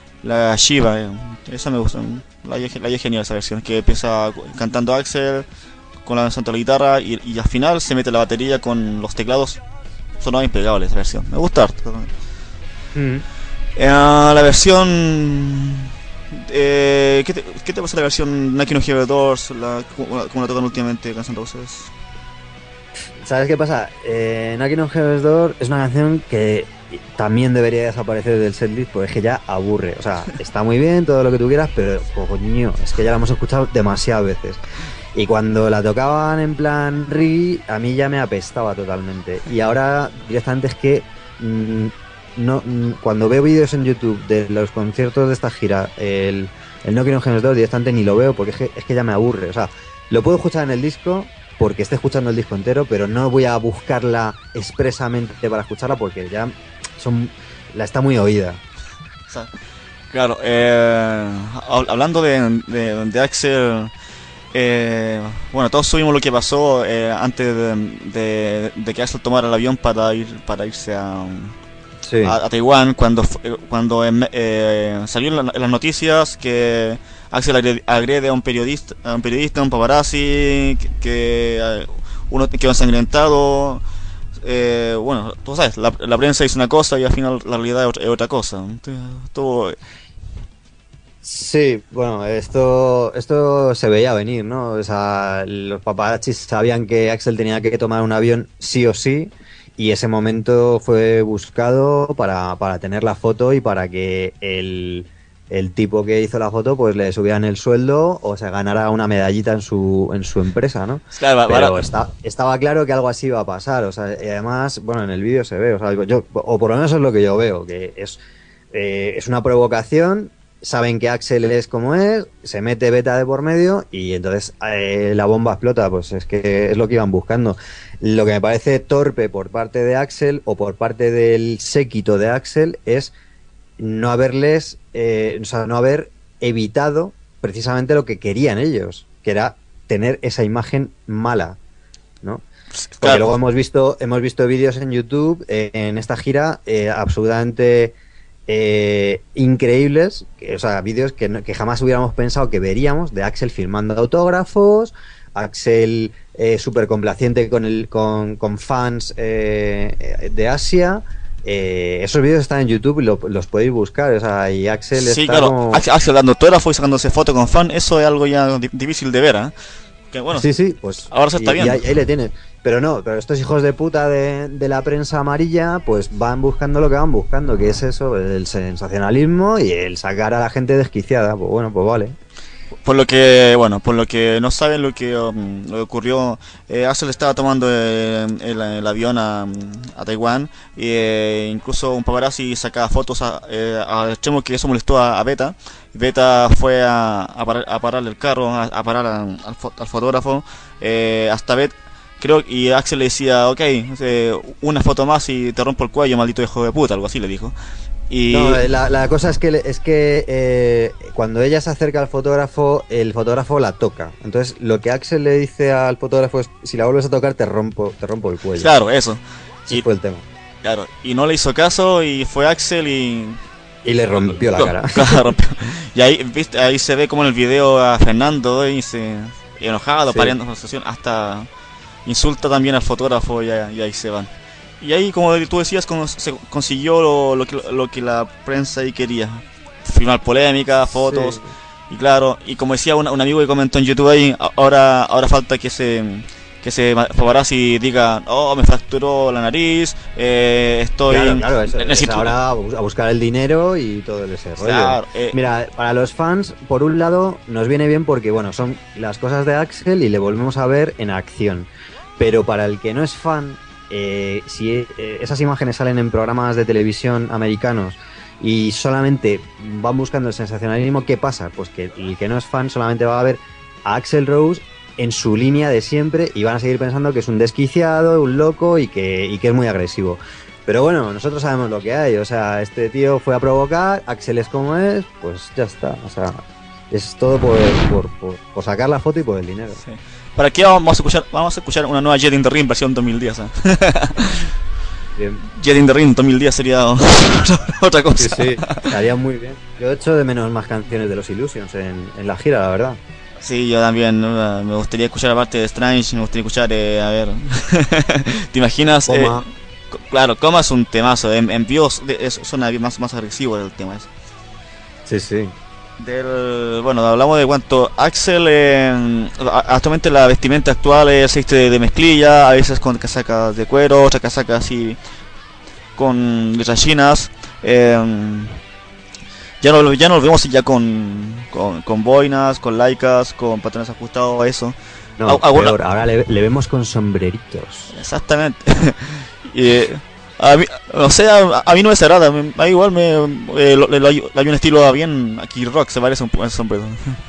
la Shiva, eh. Esa me gusta. La, la es genial esa versión, que empieza cantando Axel con la santo la guitarra y, y al final se mete la batería con los teclados. Sonaba impecable esa versión. Me gusta harto. Mm. Eh, la versión eh, ¿qué, te, ¿qué te pasa la versión Knocking on Heaven's Door, la, como, como la tocan últimamente Guns N' Roses? ¿Sabes qué pasa? Eh, Knocking on Heaven's Door es una canción que también debería desaparecer del setlist, porque es que ya aburre. O sea, está muy bien todo lo que tú quieras, pero coño, es que ya la hemos escuchado demasiadas veces. Y cuando la tocaban en plan reggae, a mí ya me apestaba totalmente. Y ahora directamente es que mmm, no, mmm, cuando veo vídeos en YouTube de los conciertos de esta gira, el, el Knocking on Heaven's Door directamente ni lo veo, porque es que, es que ya me aburre. O sea, lo puedo escuchar en el disco porque esté escuchando el disco entero, pero no voy a buscarla expresamente para escucharla porque ya son la está muy oída. O sea, claro, eh, hablando de, de, de Axl, eh, bueno, todos subimos lo que pasó eh, antes de, de, de que Axl tomara el avión para ir para irse a, sí. a, a Taiwán, cuando cuando eh, salió en, la, en las noticias que Axl agrede, agrede a un periodista, a un periodista, un paparazzi, que, que uno quedó ensangrentado. Eh, bueno, tú sabes, la, la prensa dice una cosa y al final la realidad es otra, es otra cosa. Todo... Sí, bueno, esto esto se veía venir, ¿no? O sea, los paparazzis sabían que Axl tenía que tomar un avión sí o sí, y ese momento fue buscado para, para tener la foto y para que el, el tipo que hizo la foto pues le subieran el sueldo o se ganara una medallita en su en su empresa, ¿no? Claro, pero está, estaba claro que algo así iba a pasar, o sea, y además, bueno, en el vídeo se ve, o sea, yo, o por lo menos es lo que yo veo, que es, eh, es una provocación. Saben que Axl es como es, se mete Beta de por medio y entonces eh, la bomba explota, pues es que es lo que iban buscando. Lo que me parece torpe por parte de Axl o por parte del séquito de Axl es no haberles, eh, o sea, no haber evitado precisamente lo que querían ellos, que era tener esa imagen mala, ¿no? Porque claro, luego hemos visto, hemos visto vídeos en YouTube eh, en esta gira eh, absolutamente Eh, increíbles, que, o sea, vídeos que, no, que jamás hubiéramos pensado que veríamos, de Axl firmando autógrafos, Axl eh, súper complaciente con, el, con, con fans eh, de Asia. Eh, esos vídeos están en YouTube y lo, los podéis buscar, o sea, y Axl sí, está claro, como... Axl dando autógrafo y sacándose foto con fan, eso es algo ya difícil de ver, ¿eh? Que bueno, sí, sí, pues ahora se está y, viendo. Y ahí, ahí le tienes. Pero no, pero estos hijos de puta de, de la prensa amarilla pues van buscando lo que van buscando, que es eso, el sensacionalismo y el sacar a la gente desquiciada. Pues bueno, pues vale. Por lo que, bueno, por lo que no saben lo que, um, lo que ocurrió, eh, Axl estaba tomando eh, el, el avión a, a Taiwán y eh, incluso un paparazzi sacaba fotos a, eh, al extremo que eso molestó a, a Beta. Beta fue a, a, parar, a pararle el carro, a, a parar a, al, al fotógrafo, eh, hasta Bet, creo, y Axl le decía, ok, eh, una foto más y te rompo el cuello, maldito hijo de puta, algo así le dijo. Y... No, la, la cosa es que es que eh, cuando ella se acerca al fotógrafo, el fotógrafo la toca. Entonces lo que Axl le dice al fotógrafo es, si la vuelves a tocar te rompo, te rompo el cuello. Claro, eso. Ese y, fue el tema. Claro, y no le hizo caso y fue Axl y... Y le rompió la cara. Claro, rompió. Y ahí, viste, ahí se ve como en el video a Fernando y se enojado, sí. Pareando la sesión, hasta insulta también al fotógrafo y, y ahí se van. Y ahí, como tú decías, se consiguió lo, lo, que, lo que la prensa ahí quería. Filmar polémica, fotos, sí. Y claro, y como decía un, un amigo que comentó en YouTube ahí, ahora ahora falta que se que se paparazzi diga, oh, me fracturó la nariz, eh, estoy... Claro, claro, eso, necesito... es ahora a buscar el dinero y todo ese rollo. Claro, eh... Mira, para los fans, por un lado, nos viene bien porque, bueno, son las cosas de Axl y le volvemos a ver en acción. Pero para el que no es fan... Eh, si eh, esas imágenes salen en programas de televisión americanos y solamente van buscando el sensacionalismo, ¿qué pasa? Pues que el que no es fan solamente va a ver a Axl Rose en su línea de siempre y van a seguir pensando que es un desquiciado, un loco y que, y que es muy agresivo. Pero bueno, nosotros sabemos lo que hay, o sea, este tío fue a provocar, Axl es como es, pues ya está, o sea, es todo por, por, por, por sacar la foto y por el dinero. Sí. ¿Para qué vamos a escuchar? Vamos a escuchar una nueva Jet in the Ring versión dos mil diez. ¿eh? Bien. Jet in the Ring dos mil diez sería otra cosa. Sí, sí, estaría muy bien. Yo echo de menos más canciones de los Illusions en, en la gira, la verdad. Sí, yo también, ¿no? Me gustaría escuchar aparte de Strange, me gustaría escuchar, eh, a ver, ¿te imaginas? Coma. Eh, claro, Coma es un temazo, en, en vivo es, suena más, más agresivo el tema ese. Sí, sí. Del, bueno, hablamos de cuánto Axel, eh, actualmente la vestimenta actual es de, de mezclilla, a veces con casacas de cuero, otra casaca así con letras chinas. Eh, ya no ya nos vemos ya con, con, con boinas, con laicas, con patrones ajustados a eso. No, a, peor, ahora le, le vemos con sombreritos. Exactamente. y, a mí, o sea, a mí no me desagrada, a mí igual me eh, lo, lo, lo, hay un estilo bien aquí rock, se parece un poco a ese sombrero.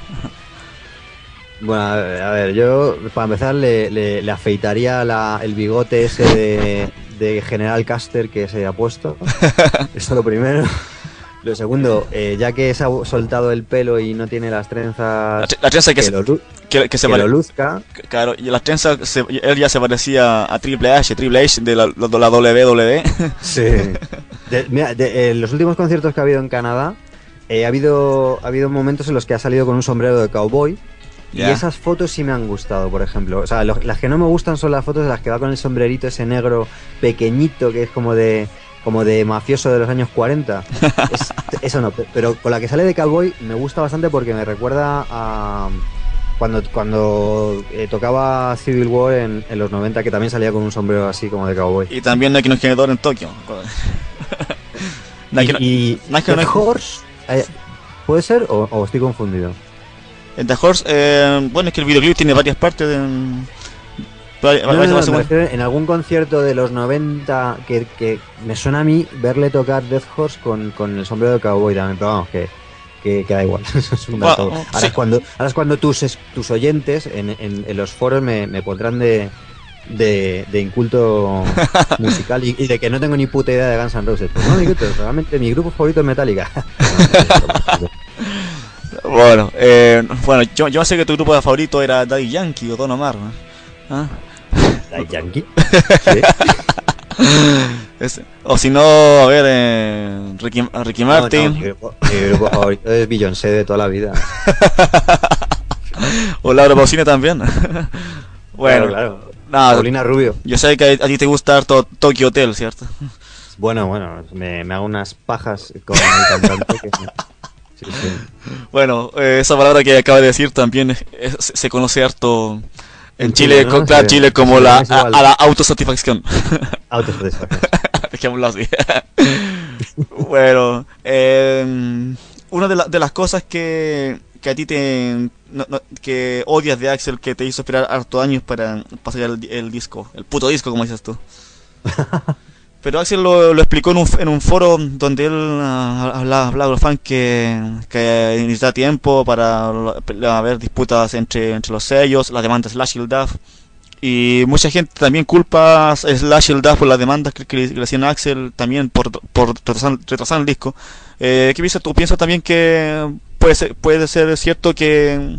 Bueno, a ver, a ver, yo para empezar le, le, le afeitaría la, el bigote ese de, de General Caster que se ha puesto. Eso lo primero. Lo segundo, eh, ya que se ha soltado el pelo y no tiene las trenzas, la, la trenza que, que, lo, que, que, se que lo luzca. Claro, y las trenzas, se, él ya se parecía a Triple H, Triple H de la, la, la doble u doble u E. Sí. De, mira, de, en los últimos conciertos que ha habido en Canadá, eh, ha habido ha habido momentos en los que ha salido con un sombrero de cowboy. Yeah. Y esas fotos sí me han gustado, por ejemplo. O sea, lo, las que no me gustan son las fotos de las que va con el sombrerito ese negro pequeñito que es como de... como de mafioso de los años cuarenta. Es, eso no, pero con la que sale de cowboy me gusta bastante porque me recuerda a cuando cuando eh, tocaba Civil War en, en los noventa, que también salía con un sombrero así como de cowboy. Y también Nike no es en Tokio. Nike, y, y Nike The Horse, eh, ¿puede ser o, o estoy confundido? En The Horse, eh, bueno, es que el videoclip tiene varias partes de... No, no, no, me refiero en algún concierto de los noventa que, que me suena a mí verle tocar Death Horse con, con el sombrero de cowboy también, pero vamos, que, que, que da igual. Es un dato. Bueno, ahora, sí. es cuando, ahora es cuando tus, tus oyentes en, en, en los foros me, me pondrán de, de, de inculto musical y, y de que no tengo ni puta idea de Guns N' Roses. Pues no, amiguitos, realmente mi grupo favorito es Metallica. Bueno, eh, bueno yo, yo sé que tu grupo favorito era Daddy Yankee o Don Omar, ¿no? ¿Ah? ¿Daddy Yankee? ¿Sí? Es, o si no, a ver, eh, Ricky, Ricky Martin. No, no, mi, grupo, mi grupo favorito es Beyoncé de toda la vida. O Laura Pausini también. Bueno, claro, claro. No, Paulina Rubio. Yo sé que a ti te gusta harto Tokyo Hotel, ¿cierto? Bueno, bueno, me, me hago unas pajas con el cantante que... Sí, sí. Bueno, eh, esa palabra que acaba de decir también es, es, se conoce harto en Chile, Chile, ¿no? con, claro, sí, Chile como sí, la, a, a la autosatisfacción. Autosatisfacción. Dejémoslo así. Bueno, eh, una de, la, de las cosas que, que a ti te no, no, que odias de Axel, que te hizo esperar harto años para pasar el, el disco, el puto disco, como dices tú. Pero Axel lo, lo explicó en un, en un foro donde él uh, hablaba, hablaba a los fans que, que necesita tiempo para haber disputas entre, entre los sellos, las demandas Slash y el D A F. Y mucha gente también culpa a Slash y el D A F por las demandas que, que le hacían a Axel también por, por retrasar, retrasar el disco. Eh, ¿Qué piensas tú? ¿Piensas también que puede ser, puede ser cierto que...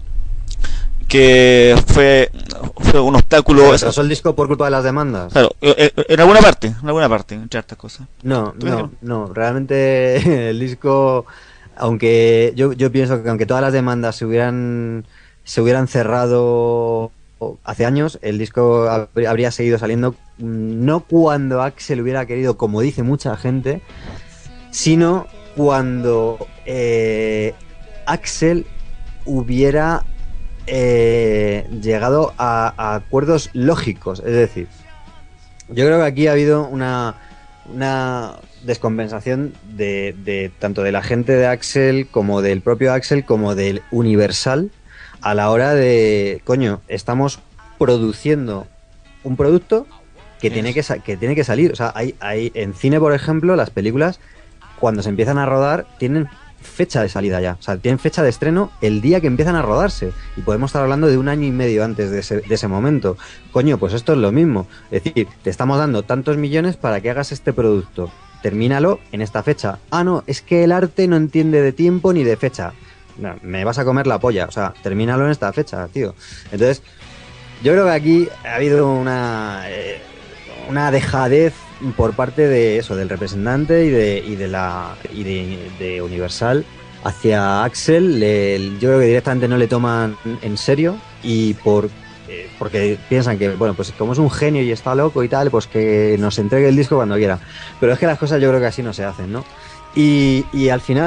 que fue, fue un obstáculo? ¿Retrasó el disco por culpa de las demandas? Claro, en alguna parte, en alguna parte, entre estas cosas. No, no, no, realmente el disco, aunque yo, yo pienso que aunque todas las demandas se hubieran se hubieran cerrado hace años, el disco habría seguido saliendo, no cuando Axel hubiera querido, como dice mucha gente, sino cuando eh, Axel hubiera Eh, llegado a, a acuerdos lógicos. Es decir, yo creo que aquí ha habido una, una descompensación de, de tanto de la gente de Axel como del propio Axel como del Universal a la hora de, coño, estamos produciendo un producto que tiene que, que tiene que salir. O sea, hay, hay en cine, por ejemplo, las películas cuando se empiezan a rodar tienen fecha de salida ya, o sea, tienen fecha de estreno el día que empiezan a rodarse y podemos estar hablando de un año y medio antes de ese, de ese momento. Coño, pues esto es lo mismo, es decir, te estamos dando tantos millones para que hagas este producto, termínalo en esta fecha. Ah, no, es que el arte no entiende de tiempo ni de fecha. No, me vas a comer la polla, o sea, termínalo en esta fecha, tío. Entonces, yo creo que aquí ha habido una eh, una dejadez por parte de eso, del representante y de y de la y de, de Universal hacia Axel. Le, yo creo que directamente no le toman en serio y por eh, porque piensan que, bueno, pues como es un genio y está loco y tal, pues que nos entregue el disco cuando quiera. Pero es que las cosas yo creo que así no se hacen, ¿no? Y, y al final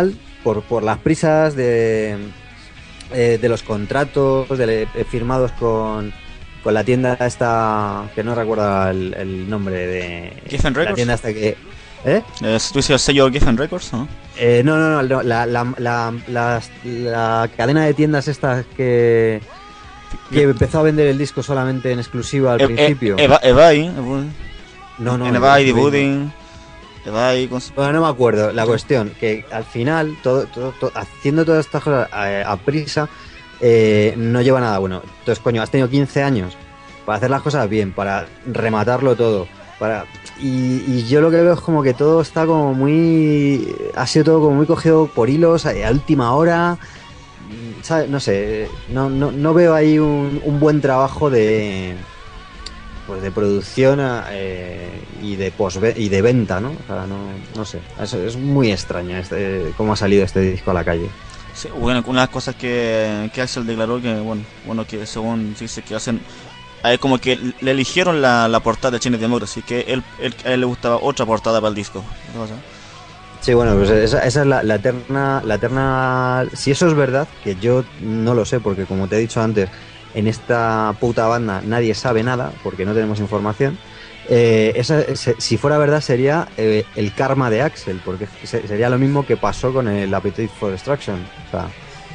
por, por las prisas de, eh, de los contratos de, eh, firmados con, con la tienda esta, que no recuerdo el, el nombre de... Geffen la Records. tienda hasta que... ¿Eh? ¿Tú dices el sello Geffen Records, no? Eh, no, no, no, no, la, la, la, la, la cadena de tiendas estas que, que empezó a vender el disco solamente en exclusiva al E- principio. e- Eva- Evai, No, no, en no, Evai, The no, no. Budding, Evai, con... Bueno, no me acuerdo. La cuestión, que al final, todo, todo, todo- haciendo todas estas cosas a, a prisa, eh, no lleva nada bueno. Entonces, coño, has tenido quince años para hacer las cosas bien, para rematarlo todo. para y, y yo lo que veo es como que todo está como muy... Ha sido todo como muy cogido por hilos, a, a última hora. ¿Sabes? No sé, no, no, no veo ahí un, un buen trabajo de... Pues de producción eh, y de posve y de venta, ¿no? O sea, no, no sé. Es, es muy extraño este, cómo ha salido este disco a la calle. Sí, bueno, una de las cosas que, que Axel declaró que, bueno, bueno que según dice que hacen, eh, como que le eligieron la, la portada de Chain Democracy, que él, él, a él le gustaba otra portada para el disco. ¿Qué pasa? Sí, bueno, pues esa, esa es la, la eterna, la eterna... Si eso es verdad, que yo no lo sé, porque como te he dicho antes, en esta puta banda nadie sabe nada, porque no tenemos información. Eh, esa, se, si fuera verdad sería eh, el karma de Axel, porque se, sería lo mismo que pasó con el Appetite for Destruction. O sea,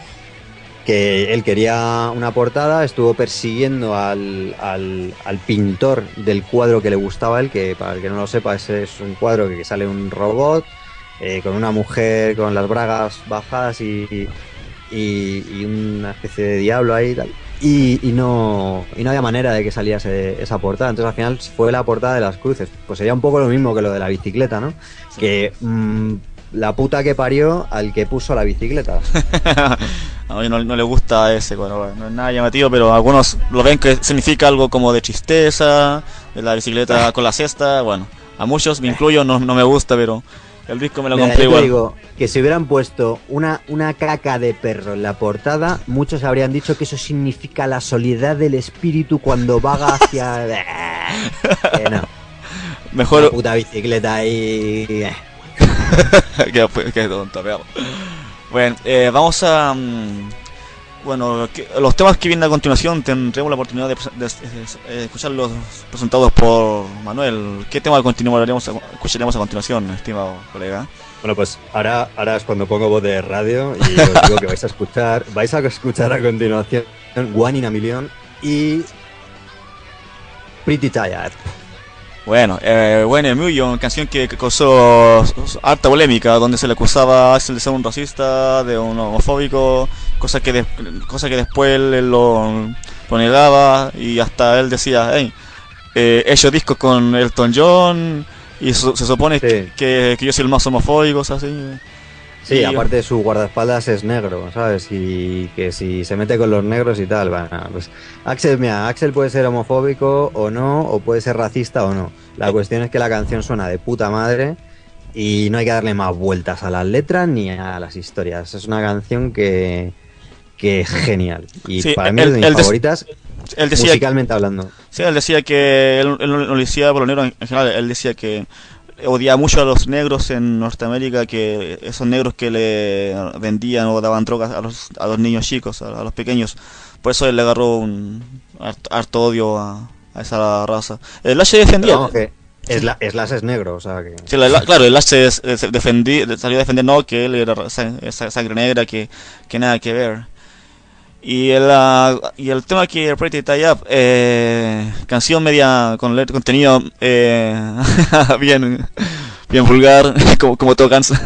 que él quería una portada, estuvo persiguiendo al, al, al pintor del cuadro que le gustaba a él, que para el que no lo sepa, ese es un cuadro que sale un robot eh, con una mujer con las bragas bajadas y, y, y una especie de diablo ahí y tal. Y, y no y no había manera de que saliese esa portada. Entonces al final fue la portada de las cruces. Pues sería un poco lo mismo que lo de la bicicleta, ¿no? Sí. Que mmm, la puta que parió al que puso la bicicleta. A mí no, no le gusta ese, bueno, no es nada llamativo, pero algunos lo ven que significa algo como de tristeza, de la bicicleta con la cesta. Bueno, a muchos, me incluyo, no, no me gusta, pero el disco me lo compré igual. Te digo que si hubieran puesto una, una caca de perro en la portada, muchos habrían dicho que eso significa la soledad del espíritu cuando vaga hacia... eh, no. Mejor... Una puta bicicleta ahí... qué, qué tonto, veamos. Bueno, eh, vamos a... Um, bueno, que, los temas que vienen a continuación tendremos la oportunidad de, de, de, de escucharlos presentados por Manuel. ¿Qué tema continuaremos a, escucharemos a continuación, estimado colega? Bueno, pues ahora, ahora es cuando pongo voz de radio y os digo que vais a escuchar, vais a escuchar a continuación One in a Million y Pretty Tired. Bueno, eh, One in a Million, canción que, que causó harta polémica, donde se le acusaba a Axel de ser un racista, de un homofóbico, cosa que, de, cosa que después él lo, lo negaba y hasta él decía, hey, eh, he hecho discos con Elton John y su, se supone sí. que, que yo soy el más homofóbico, o sea, así. Sí, y, aparte su guardaespaldas es negro, ¿sabes? Y que si se mete con los negros y tal, bueno, pues Axel, mira, Axel puede ser homofóbico o no, o puede ser racista o no. La eh. cuestión es que la canción suena de puta madre y no hay que darle más vueltas a las letras ni a las historias. Es una canción que, que es genial. Y sí, para mí es de mis favoritas, él decía musicalmente que, hablando. Sí, él decía que él, él no lo decía por lo negro en general, él decía que odiaba mucho a los negros en Norteamérica, que esos negros que le vendían o daban drogas a los, a los niños chicos, a, a los pequeños. Por eso él le agarró un harto, harto odio a, a esa raza. El H defendía... Vamos, que Slash es negro, o sea que... Sí, la, claro, el H defendí, salió a defender, no, que él era esa sangre negra, que, que nada que ver. Y el, uh, y el tema que Pretty Tie Up, eh, canción media con contenido eh, bien bien vulgar, como, como todo cansa.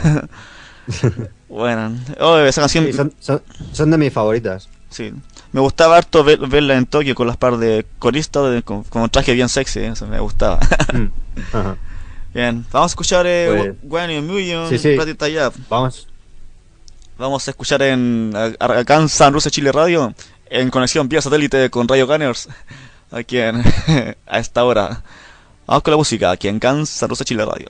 Bueno, oh, esa canción... Sí, son, son, son de mis favoritas. Sí, me gustaba harto ver, verla en Tokio con las par de coristas, de, con, con un traje bien sexy, eso me gustaba. mm. Ajá. Bien, vamos a escuchar eh, pues, One in a Million, sí, sí. Pretty Tie Up. Vamos. Vamos a escuchar en acá en San Rusia Chile Radio, en conexión vía satélite con Radio Gunners, aquí en, a esta hora. Vamos con la música, aquí en Can San Rusia Chile Radio.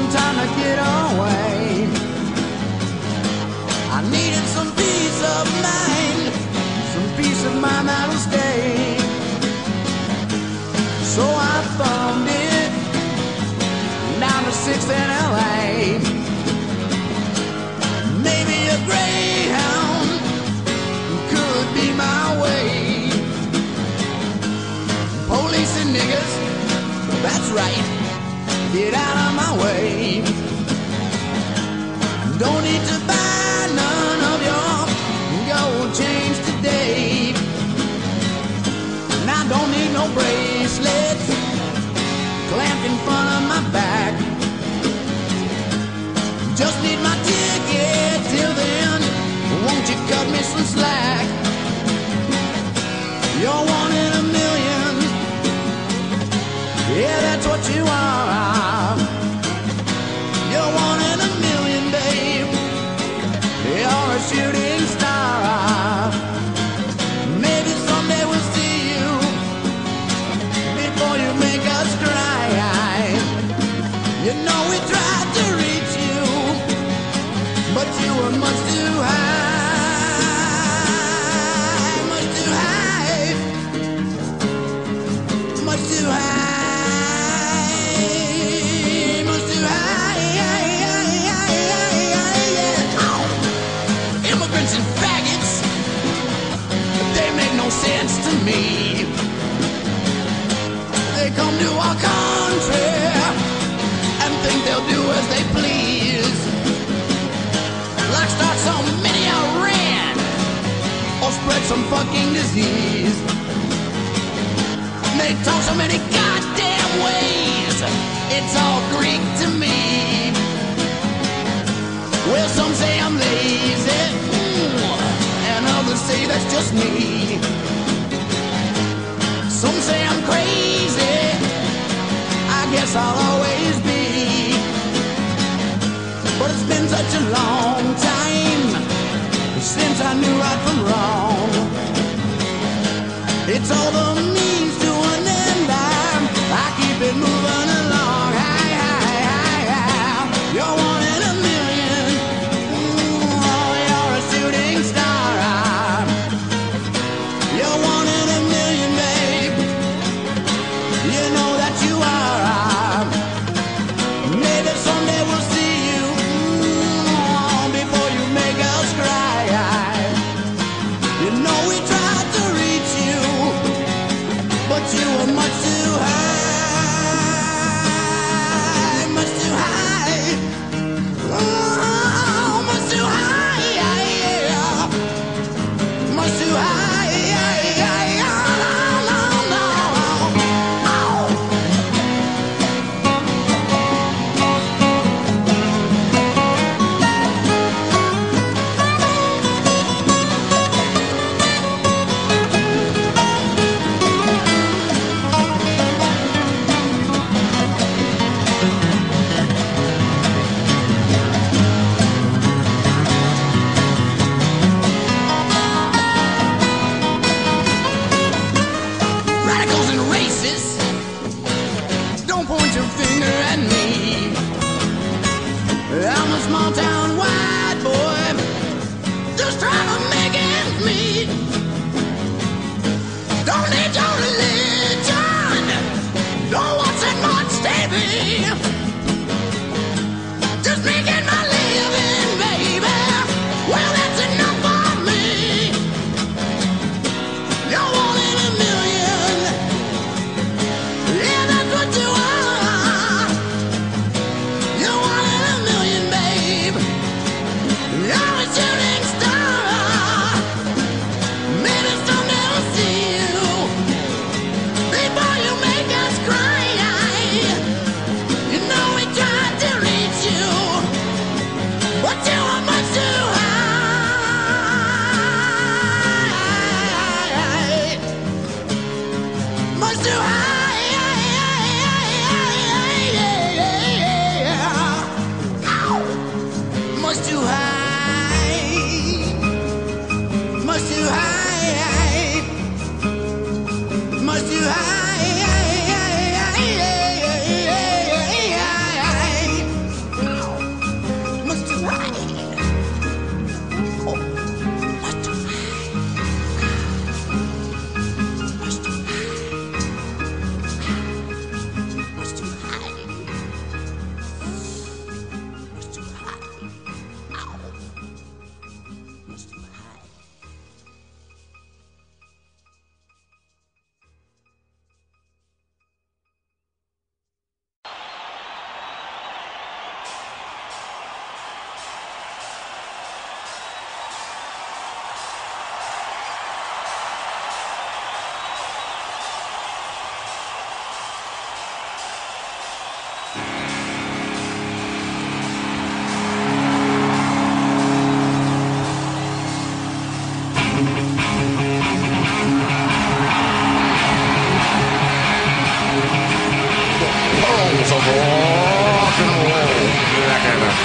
some time to get away. I needed some peace of mind, some peace of mind that'll stay. So I thumbed it down to sixth in L A. Maybe a Greyhound could be my way. Police and niggas, that's right, get out of my way. Don't need to buy none of your gold chains today. And I don't need no bracelets clamped in front of my back. Just need my ticket till then. Won't you cut me some slack? You're one in a million. Yeah, that's what you are. You're one in a million, babe. You're a shooting star. Maybe someday we'll see you before you make us cry. You know we tried to reach you, but you were much too high, much too high, much too high, much too high. Immigrants and faggots, they make no sense to me. They come to our country and think they'll do as they please. Like start some mini Iran or spread some fucking disease. They talk so many goddamn ways, it's all Greek to me. Well, some say I'm lazy, mm, and others say that's just me. Some say I'm crazy, I guess I'll always be. But it's been such a long time since I knew right from wrong. It's all the means to an end. I'm, I keep it moving along. Hi, hi, hi, hi. You're one in a million. Ooh, oh, you're a shooting star. You're one in a million, babe. You know that you are. Maybe someday we'll see you mm, before you make us cry. You know we tried to reach you,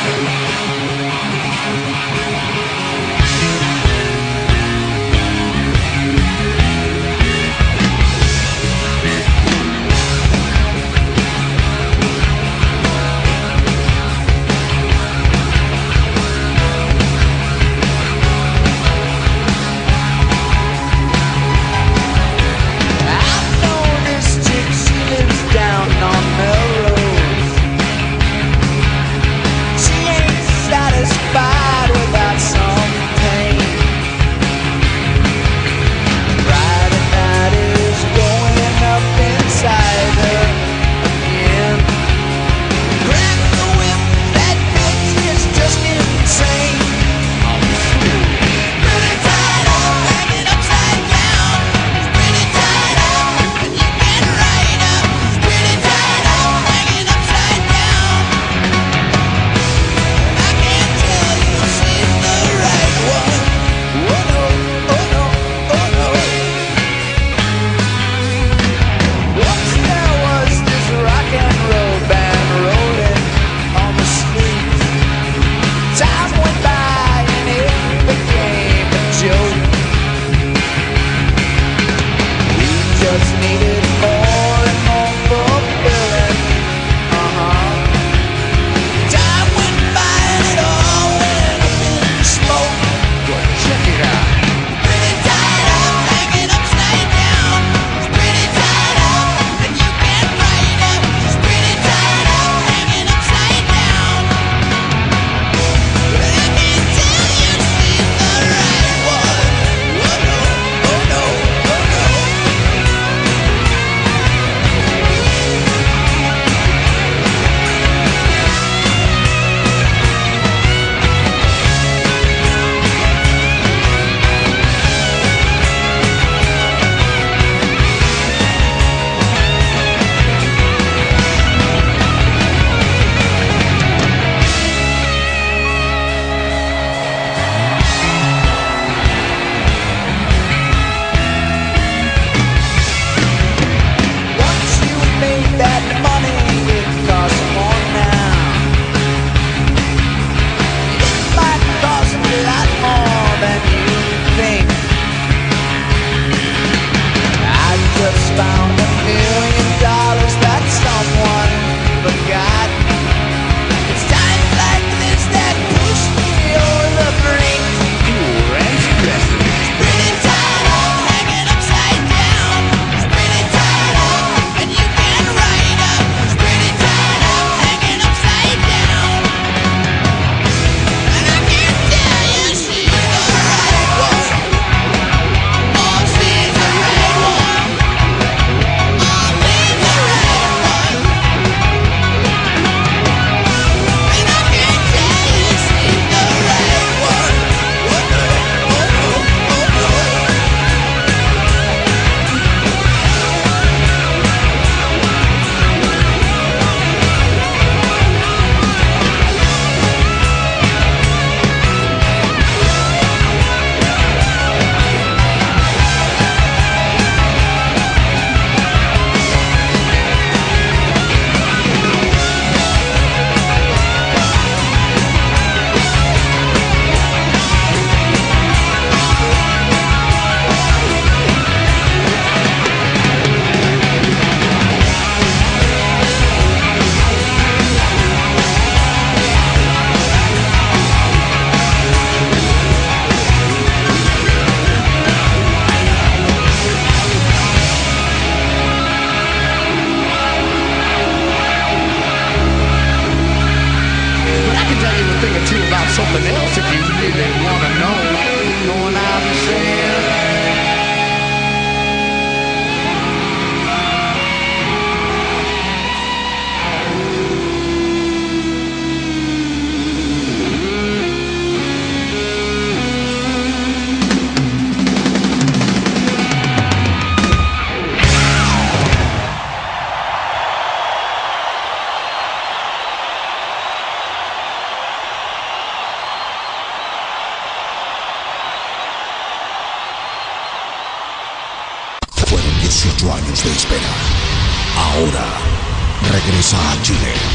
dieciocho años de espera. Ahora regresa a Chile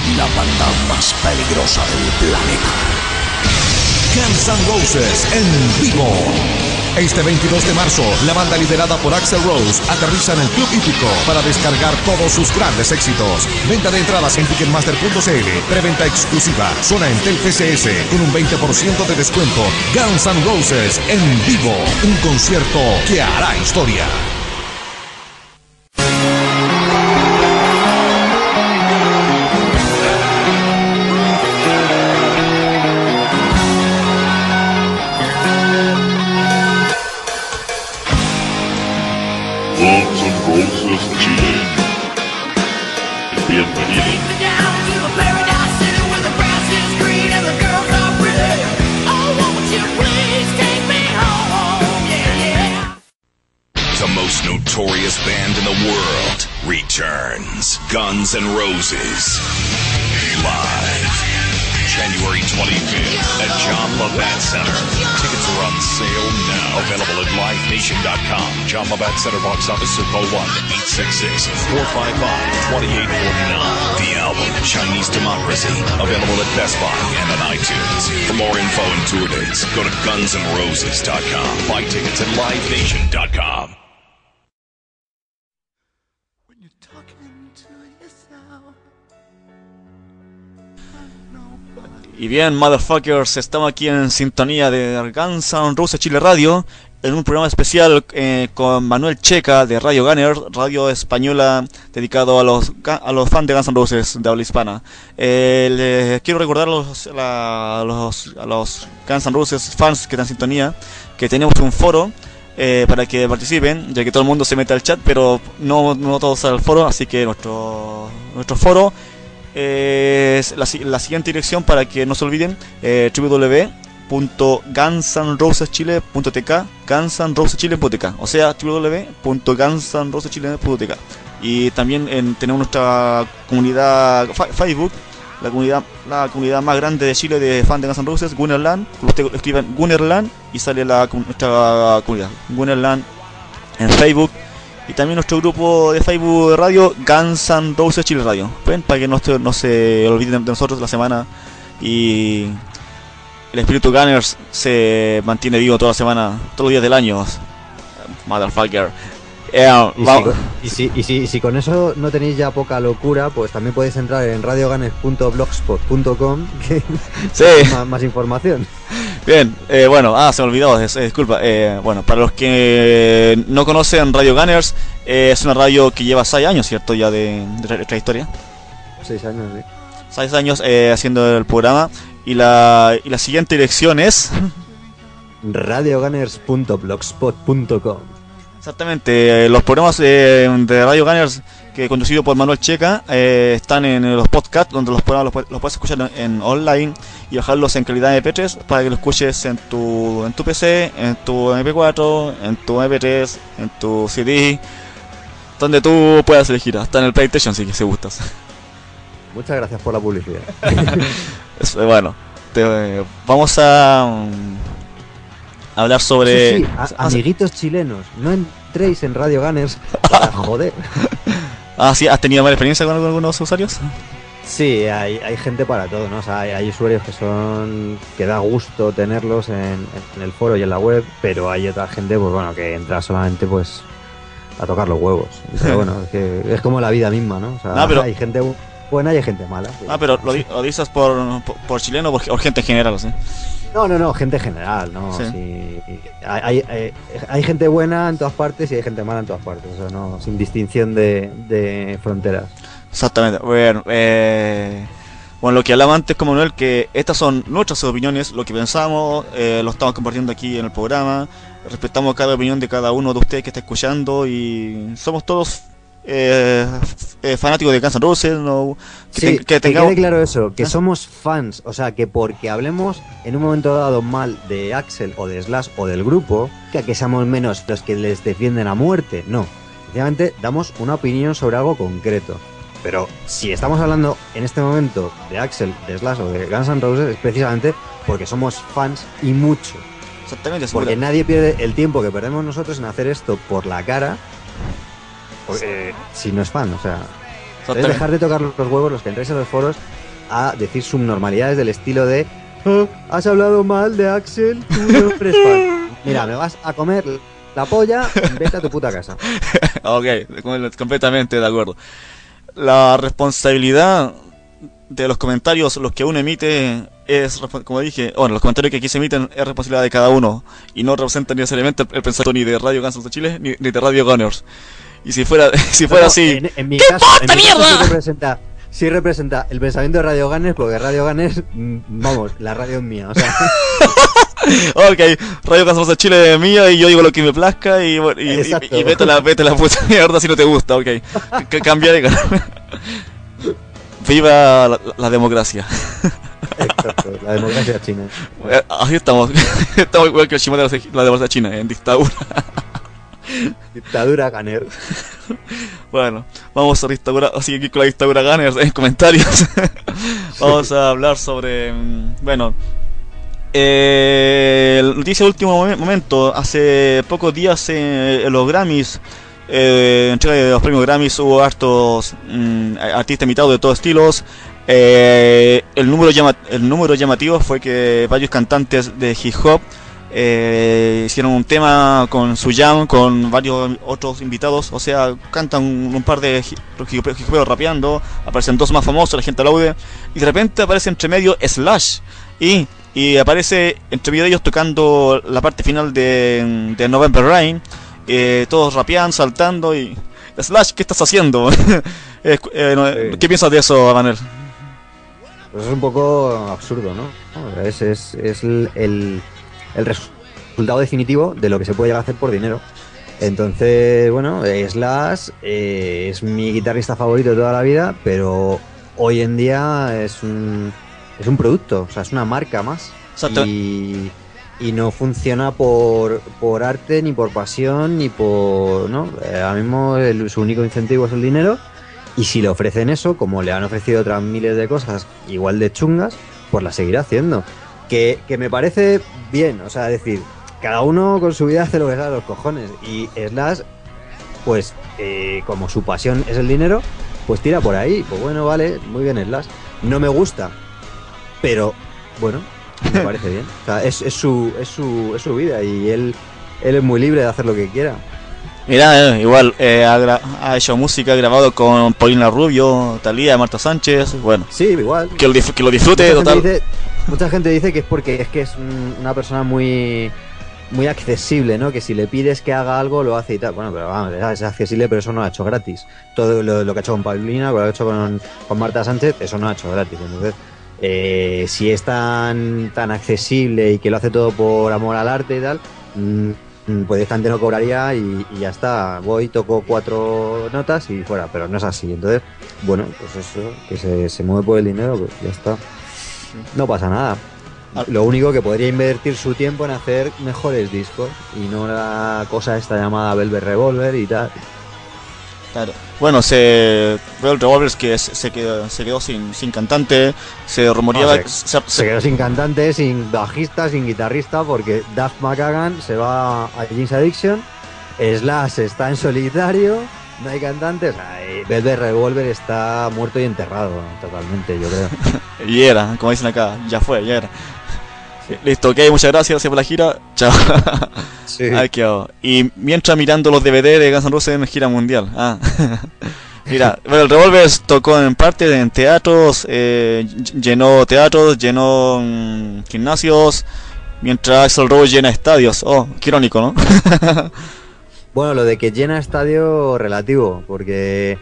la banda más peligrosa del planeta. Guns N' Roses en vivo. Este veintidós de marzo, la banda liderada por Axl Rose aterriza en el Club Hípico para descargar todos sus grandes éxitos. Venta de entradas en Ticketmaster punto c l, preventa exclusiva, zona Entel P C S con un veinte por ciento de descuento. Guns N' Roses en vivo, un concierto que hará historia. Guns N' Roses Chile. Bienvenido. The most notorious band in the world returns. Guns N' Roses. Live. January twenty-fifth at John Labatt Center. Tickets are on sale now. Available at live nation dot com. John Labatt Center box office or call one eight six six, four five five, two eight four nine. The album, Chinese Democracy. Available at Best Buy and on iTunes. For more info and tour dates, go to guns n roses dot com. Buy tickets at live nation dot com. Y bien, motherfuckers, estamos aquí en sintonía de Guns N' Roses Chile Radio, en un programa especial eh, con Manuel Checa de Radio Gunner, radio española dedicado a los a los fans de Guns N' Roses de habla hispana. Eh, les quiero recordar a los, la, a los, a los Guns N' Roses fans que están en sintonía que tenemos un foro eh, para que participen, ya que todo el mundo se mete al chat, pero no, no todos al foro, así que nuestro, nuestro foro es la, la siguiente dirección para que no se olviden, eh, w w w punto guns n roses chile punto t k, guns n roses chile punto t k, o sea w w w punto guns n roses chile punto t k. Y también en, tenemos nuestra comunidad Facebook, la comunidad la comunidad más grande de Chile de fans de Guns N' Roses, Gunnerland. Ustedes escriben Gunnerland y sale la nuestra comunidad Gunnerland en Facebook. Y también nuestro grupo de Facebook de radio, Guns N' Roses Chile Radio. ¿Ven? Para que no, se- no se olviden de nosotros la semana. Y el espíritu Gunners se mantiene vivo toda la semana, todos los días del año. Motherfucker. Eh, Y, si, vamos. con- y, si, y, si, y si con eso no tenéis ya poca locura, pues también podéis entrar en radioganes punto blogspot punto com, que Sí. más, más información. Bien, eh, bueno, ah, se me olvidó, es- eh, disculpa. Eh, bueno, para los que no conocen Radio Gunners, eh, es una radio que lleva seis años, ¿cierto? Ya de, de tra- trayectoria. Seis años, sí. Seis años eh, haciendo el programa. Y la, y la siguiente dirección es... radiogunners punto blogspot punto com. Exactamente, eh, los programas eh, de Radio Gunners, que conducido por Manuel Checa, eh, están en los podcasts, donde los programas los, pu- los puedes escuchar en, en online y bajarlos en calidad M P tres para que los escuches en tu en tu P C, en tu M P cuatro, en tu M P tres, en tu C D, donde tú puedas elegir, hasta en el PlayStation si, si gustas. Muchas gracias por la publicidad. Es- eh, bueno, te- eh, vamos a um, hablar sobre... Eso sí, a- amiguitos chilenos, no entréis en Radio Gunners para joder. Ah, sí, ¿has tenido mala experiencia con algunos usuarios? Sí, hay, hay gente para todo, ¿no? O sea, hay, hay usuarios que son que da gusto tenerlos en, en el foro y en la web, pero hay otra gente, pues bueno, que entra solamente pues a tocar los huevos. Pero bueno, es, que es como la vida misma, ¿no? O sea, No, pero- hay gente bu- buena y hay gente mala. Ah, pero lo, di- lo dices por, por, por chileno o por, por gente en general, ¿sí? No, no, no, gente general, ¿no? Sí. Sí, hay, hay, hay- hay gente buena en todas partes y hay gente mala en todas partes, o sea, no, sin distinción de, de fronteras. Exactamente. Bueno, eh, bueno, lo que hablaba antes con Manuel, que estas son nuestras opiniones, lo que pensamos, eh, lo estamos compartiendo aquí en el programa, respetamos cada opinión de cada uno de ustedes que está escuchando y somos todos eh, f- eh, fanáticos de Guns N' Roses, no, que, Sí, ten- que que tengamos... quede claro eso, que ¿Ah? somos fans, o sea, que porque hablemos en un momento dado mal de Axl o de Slash o del grupo, que, que seamos menos los que les defienden a muerte, no. Sencillamente damos una opinión sobre algo concreto. Pero si estamos hablando en este momento de Axl, de Slash o de Guns N' Roses, es precisamente porque somos fans y mucho. Exactamente, sí, Porque mira. nadie pierde el tiempo que perdemos nosotros en hacer esto por la cara, porque, eh, si no es fan, o sea... Es Exactamente. dejar de tocar los huevos los que entráis a los foros a decir subnormalidades del estilo de "Oh, has hablado mal de Axel, tú no eres fan". Mira, me vas a comer la polla, vete a tu puta casa. Ok, completamente de acuerdo. La responsabilidad de los comentarios, los que uno emite, es, como dije, bueno, los comentarios que aquí se emiten es responsabilidad de cada uno y no representan necesariamente el pensamiento ni de Radio Guns de Chile ni, ni de Radio Gunners. Y si fuera, si fuera No, así, en, en mi ¡qué caso, puta en mi caso mierda! sí representa, sí representa el pensamiento de Radio Gunners, porque Radio Gunners, mm, vamos, la radio es mía, o sea. Ok, Radio Guns de Chile es mía y yo digo lo que me plazca y, bueno, y, y, y vete la, vete la puta mierda si no te gusta, ok. C cambia de canal. Viva la, la democracia. Exacto, la democracia china. Así estamos. Estamos igual que el chimón de la, la democracia china, en dictadura. Dictadura Gunner. Bueno, vamos a dictadura, a seguir con la dictadura Gunners en comentarios. Vamos a hablar sobre, bueno, eh, noticia de último momento. Hace pocos días eh, en los Grammys, eh, entrega de los premios Grammys, hubo hartos mm, artistas invitados de todos estilos. Eh, el número llama, el número llamativo fue que varios cantantes de hip hop eh, hicieron un tema con su jam con varios otros invitados, o sea, cantan un, un par de hip hoperos rapeando, aparecen dos más famosos, la gente aplaude y de repente aparece entre medio Slash y, y aparece entre medio de ellos tocando la parte final de, de November Rain, eh, todos rapeando, saltando y Slash, ¿qué estás haciendo? eh, eh, ¿Qué piensas de eso, Manuel? Pues es un poco absurdo, ¿no? Es, es, es el, el, el resultado definitivo de lo que se puede llegar a hacer por dinero. Entonces, bueno, Slash eh, es mi guitarrista favorito de toda la vida, pero hoy en día es un, es un producto, o sea, es una marca más. Y, y no funciona por, por arte, ni por pasión, ni por... ¿no? Eh, ahora mismo el, su único incentivo es el dinero. Y si le ofrecen eso, como le han ofrecido otras miles de cosas igual de chungas, pues la seguirá haciendo. Que, que me parece bien, o sea, decir, cada uno con su vida hace lo que sabe a los cojones. Y Slash, pues eh, como su pasión es el dinero, pues tira por ahí. Pues bueno, vale, muy bien Slash. No me gusta, pero bueno, me parece bien. O sea, es, es, su, es, su, es su vida y él, él es muy libre de hacer lo que quiera. Mira, eh, igual eh, ha, ha hecho música, ha grabado con Paulina Rubio, Thalía, Marta Sánchez, bueno. Sí, igual. Que lo, que lo disfrute, mucha total. Gente dice, mucha gente dice que es porque es que es un, una persona muy muy accesible, ¿no? Que si le pides que haga algo, lo hace y tal. Bueno, pero vamos, es accesible, pero eso no lo ha hecho gratis. Todo lo, lo que ha hecho con Paulina, lo que ha hecho con, con Marta Sánchez, eso no lo ha hecho gratis. Entonces, eh, si es tan, tan accesible y que lo hace todo por amor al arte y tal... Mmm, pues directamente no cobraría y, y ya está, voy, toco cuatro notas y fuera, pero no es así. Entonces, bueno, pues eso, que se, se mueve por el dinero, pues ya está, no pasa nada. Lo único que podría invertir su tiempo en hacer mejores discos y no la cosa esta llamada Velvet Revolver y tal. Claro. Bueno, se veo el Revolvers que se, se quedó, se quedó sin, sin cantante, se rumoreaba... No, se, se, se quedó sin cantante, sin bajista, sin guitarrista, porque Duff McKagan se va a James Addiction, Slash está en solitario, no hay cantante, o sea, Velvet Revolver está muerto y enterrado totalmente, yo creo. Y era, como dicen acá, ya fue, ya era. Sí. Listo, ok, muchas gracias, gracias por la gira, chao. Sí. Ahí quedó. Y mientras mirando los D V D de Guns N' Roses en gira mundial. Ah. Mira, bueno, el Revolver tocó en parte en teatros, eh, llenó teatros, llenó mm, gimnasios, mientras Axl Rose llena estadios. Oh, qué irónico, ¿no? Bueno, lo de que llena estadio relativo, porque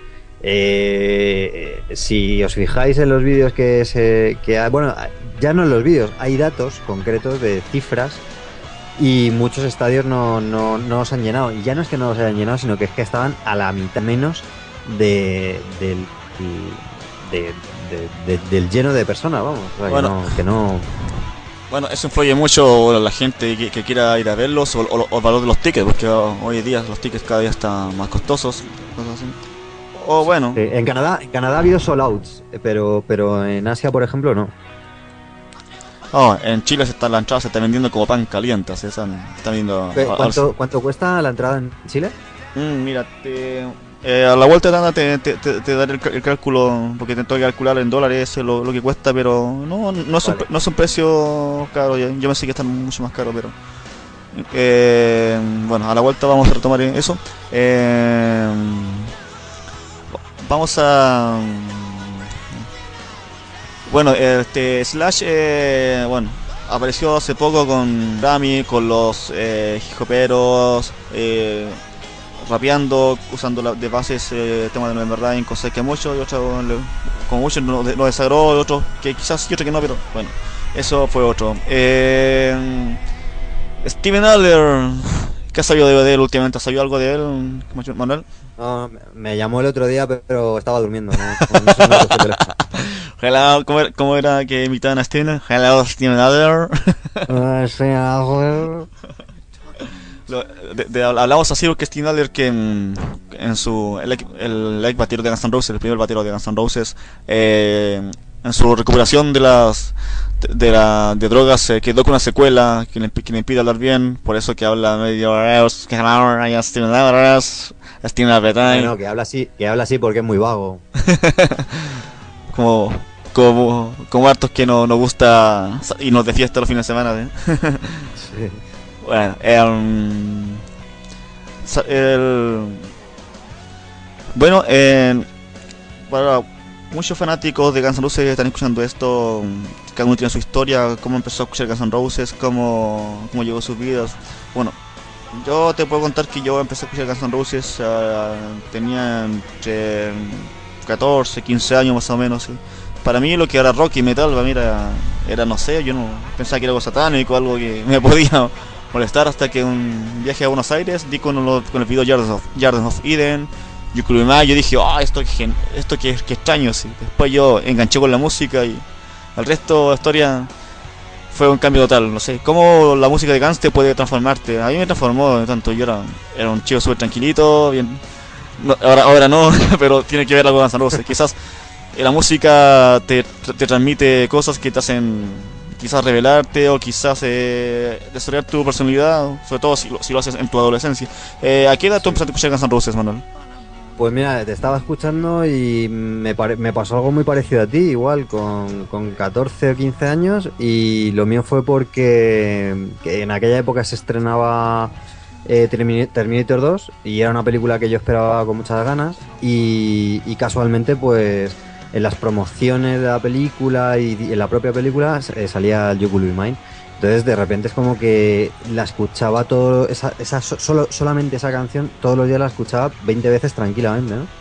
eh, si os fijáis en los vídeos que se que hay, bueno, ya no en los vídeos, hay datos concretos de cifras y muchos estadios no, no, no se han llenado. Y ya no es que no se hayan llenado, sino que es que estaban a la mitad menos de, del, de, de, de, del lleno de personas, vamos. O sea, bueno, que no... Que no... Bueno, eso influye mucho a la gente que, que quiera ir a verlos o, o, o el valor de los tickets, porque hoy en día los tickets cada día están más costosos. Cosas así. O bueno. Sí, en Canadá, en Canadá ha habido sold outs, pero, pero en Asia, por ejemplo, no. Oh, en Chile se está, la entrada se está vendiendo como pan caliente, se están, están viendo. ¿Cuánto, ¿Cuánto cuesta la entrada en Chile? Mm, mira, te, Eh, a la vuelta de tanda te, te, te, te daré el, el cálculo, porque te tengo que calcular en dólares lo, lo que cuesta, pero no, no, es, vale. un, no es un precio caro. Yo, yo pensé que están mucho más caro, pero... Eh, bueno, a la vuelta vamos a retomar eso. Eh, vamos a... Bueno, este Slash, eh, bueno, apareció hace poco con Grammy, con los eh, hip-hoperos, eh, rapeando, usando la, de bases eh, tema de Nevermind, cosas que muchos, y otros, como muchos no, no desagradó, otros que quizás y otros que no, pero bueno, eso fue otro. Eh, Steven Adler, ¿qué has sabido de él últimamente? ¿Has sabido algo de él, Manuel? No, me llamó el otro día, pero estaba durmiendo, ¿no? No sé, no sé Hello, ¿cómo era, ¿cómo era que imitaban a Steven? Hello, Steven Adler. de, de, hablamos así porque Steven Adler, que en, en su el, el ex batero de Guns N' Roses, el primer batero de Guns N' Roses, eh, en su recuperación de las de, de, la, de drogas, eh, quedó con una secuela que le, que le impide hablar bien, por eso que habla medio que habla Steven Adler, Steven Adler. Bueno, que habla así, que habla así porque es muy vago. como como como hartos que no nos gusta y nos de fiesta los fines de semana, ¿eh? Sí. Bueno, eh, el bueno, eh, para muchos fanáticos de Guns N' Roses están escuchando esto. Cada uno tiene su historia, cómo empezó a escuchar Guns N' Roses, cómo, cómo llegó a sus vidas. Bueno, yo te puedo contar que yo empecé a escuchar Guns N' Roses, uh, tenía entre catorce, quince años más o menos, ¿sí? Para mí lo que era rock y metal, para mí era, era no sé, yo no pensaba que era algo satánico, algo que me podía molestar, hasta que un viaje a Buenos Aires di con, lo, con el video Gardens of, Gardens of Eden, yo yo dije, ah, oh, esto, que, esto que, que extraño, ¿sí? Después yo enganché con la música y el resto de la historia fue un cambio total. No sé, cómo la música de Guns te puede transformarte. A mí me transformó tanto, yo era, era un chico súper tranquilito, bien, no, ahora, ahora no, pero tiene que ver algo con Guns N' Roses. Quizás la música te, te transmite cosas que te hacen quizás revelarte o quizás eh, desarrollar tu personalidad, sobre todo si lo, si lo haces en tu adolescencia. Eh, ¿A qué edad tú empezaste a escuchar Guns N' Roses, Manuel? Pues mira, te estaba escuchando y me, pare- me pasó algo muy parecido a ti, igual, con, con catorce o quince años, y lo mío fue porque que en aquella época se estrenaba eh, Terminator dos y era una película que yo esperaba con muchas ganas, y, y casualmente pues en las promociones de la película y en la propia película eh, salía el You Could Be Mine. Entonces de repente es como que la escuchaba todo, esa, esa solo, solamente esa canción todos los días la escuchaba veinte veces tranquilamente, ¿no?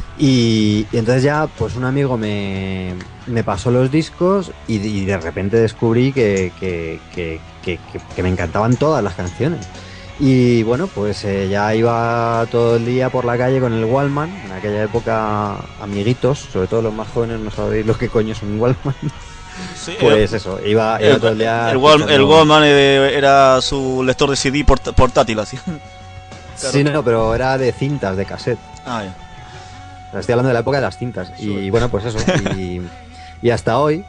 Y, y entonces ya pues un amigo me, me pasó los discos y, y de repente descubrí que, que, que, que, que, que me encantaban todas las canciones. Y bueno, pues eh, ya iba todo el día por la calle con el Walkman. En aquella época, amiguitos, sobre todo los más jóvenes, no sabéis lo que coño es un Walkman. Sí, pues eso, iba, iba el, todo el día. El, Wal, el Walkman era su lector de C D port, portátil, así. Claro. Sí, no, pero era de cintas, de cassette. Ah, ya. Estoy hablando de la época de las cintas. Sí. Y bueno, pues eso. Y, y hasta hoy.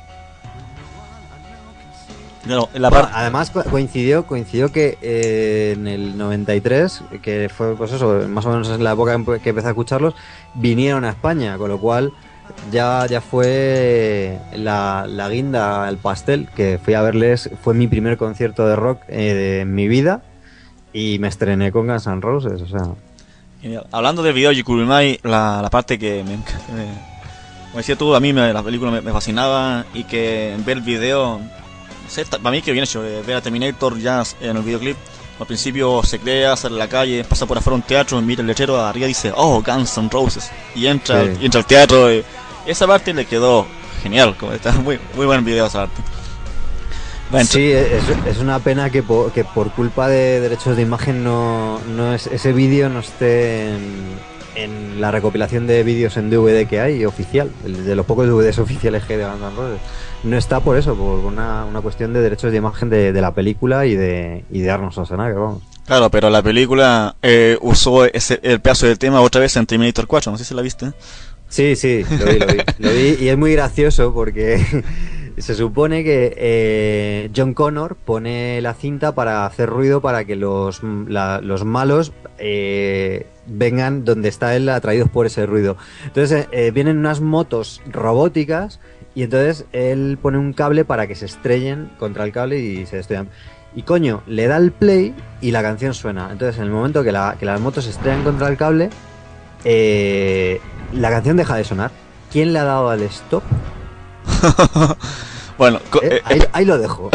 No, en la bueno, parte... Además coincidió coincidió que eh, en el noventa y tres, que fue pues eso, más o menos en la época que empecé a escucharlos, vinieron a España, con lo cual ya, ya fue la, la guinda, el pastel, que fui a verles, fue mi primer concierto de rock eh, de, en mi vida, y me estrené con Guns N' Roses, o sea... Genial. Hablando del video You Could Be Mine, la, la parte que me, me, como decía tú, a mí me, la película me, me fascinaba, y que ver el video... Sí, para mí que bien hecho, ver a Terminator ya en el videoclip. Al principio se crea, sale a la calle, pasa por afuera un teatro, mira el lechero arriba y dice, oh, Guns N' Roses, y entra, sí. y entra al teatro. Y esa parte le quedó genial, como está muy, muy buen video esa parte. Bueno, sí, es, es una pena que por, que por culpa de derechos de imagen no, no es, ese vídeo no esté en, en la recopilación de vídeos en D V D que hay, oficial, de los pocos D V Ds oficiales que hay de Guns N' Roses. No está por eso, por una, una cuestión de derechos de imagen de, de la película y de, y de Arnold Schwarzenegger, vamos. Claro, pero la película eh, usó ese, el pedazo del tema otra vez en Terminator cuatro, no sé si la viste. Sí, sí, lo vi, lo vi, lo vi, y es muy gracioso porque se supone que eh, John Connor pone la cinta para hacer ruido para que los, la, los malos eh, vengan donde está él atraídos por ese ruido. Entonces eh, vienen unas motos robóticas y entonces él pone un cable para que se estrellen contra el cable y se destruyan. Y coño, le da el play y la canción suena. Entonces en el momento que, la, que las motos se estrellan contra el cable, eh, la canción deja de sonar. ¿Quién le ha dado al stop? Bueno, eh, ahí, ahí lo dejo.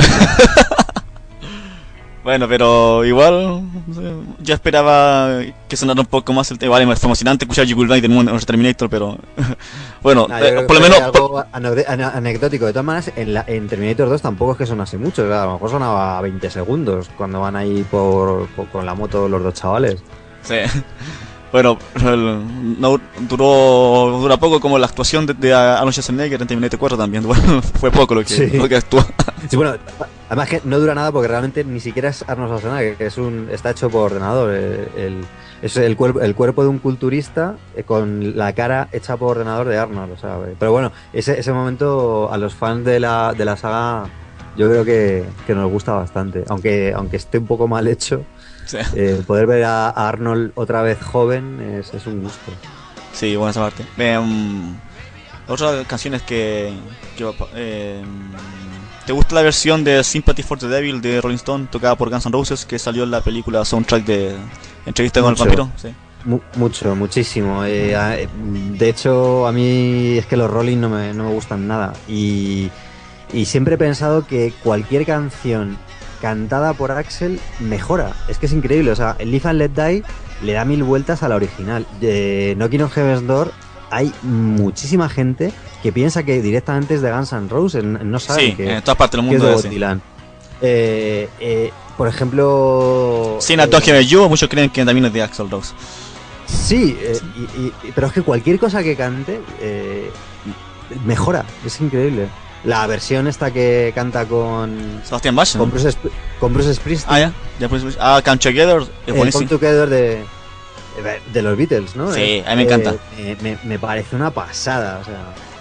Bueno, pero igual yo esperaba que sonara un poco más el tema. Vale, fue emocionante escuchar You Will Night en un Terminator, pero bueno, nah, eh, por lo menos algo anecdótico. De todas maneras, en, la, en Terminator dos tampoco es que sonase mucho, o sea, a lo mejor sonaba veinte segundos cuando van ahí por, por con la moto los dos chavales. Sí. Bueno, el, no duró dura poco como la actuación de, de Arnold Schwarzenegger en Terminator cuatro también. Bueno, fue poco lo que, sí. lo que actuó. Sí, bueno, además que no dura nada porque realmente ni siquiera es Arnold Schwarzenegger, que es un está hecho por ordenador. El, el, es el cuerpo, el cuerpo de un culturista con la cara hecha por ordenador de Arnold. O sea, pero bueno, ese, ese momento a los fans de la, de la saga yo creo que, que nos gusta bastante. Aunque, aunque esté un poco mal hecho. Sí. Eh, poder ver a, a Arnold otra vez joven es, es un gusto. Sí, buena esa parte. Eh, um, otras canciones que, que eh, ¿te gusta la versión de Sympathy for the Devil de Rolling Stone tocada por Guns N' Roses que salió en la película soundtrack de Entrevista con el Vampiro? Sí. Mu mucho, muchísimo. Eh, a, de hecho, a mí es que los Rolling no me, no me gustan nada y, y siempre he pensado que cualquier canción cantada por Axl mejora, es que es increíble, o sea, el Live and Let Die le da mil vueltas a la original. De Knocking on Heaven's Door hay muchísima gente que piensa que directamente es de Guns N' Roses, no saben sí, que, en todas partes del mundo que es es de Bob Dylan. Eh, eh, por ejemplo, sí, Not Don't Hear You, muchos creen que también es de Axl Rose. Sí, eh, y, y, pero es que cualquier cosa que cante eh, mejora, es increíble. La versión esta que canta con Sebastian Bach, con Bruce, con Bruce Springsteen. Ah, ya, ya Bruce, ah, Come Together, es eh, Come Together de, de los Beatles, ¿no? Sí, eh, a mí me encanta. Eh, me, me parece una pasada, o sea.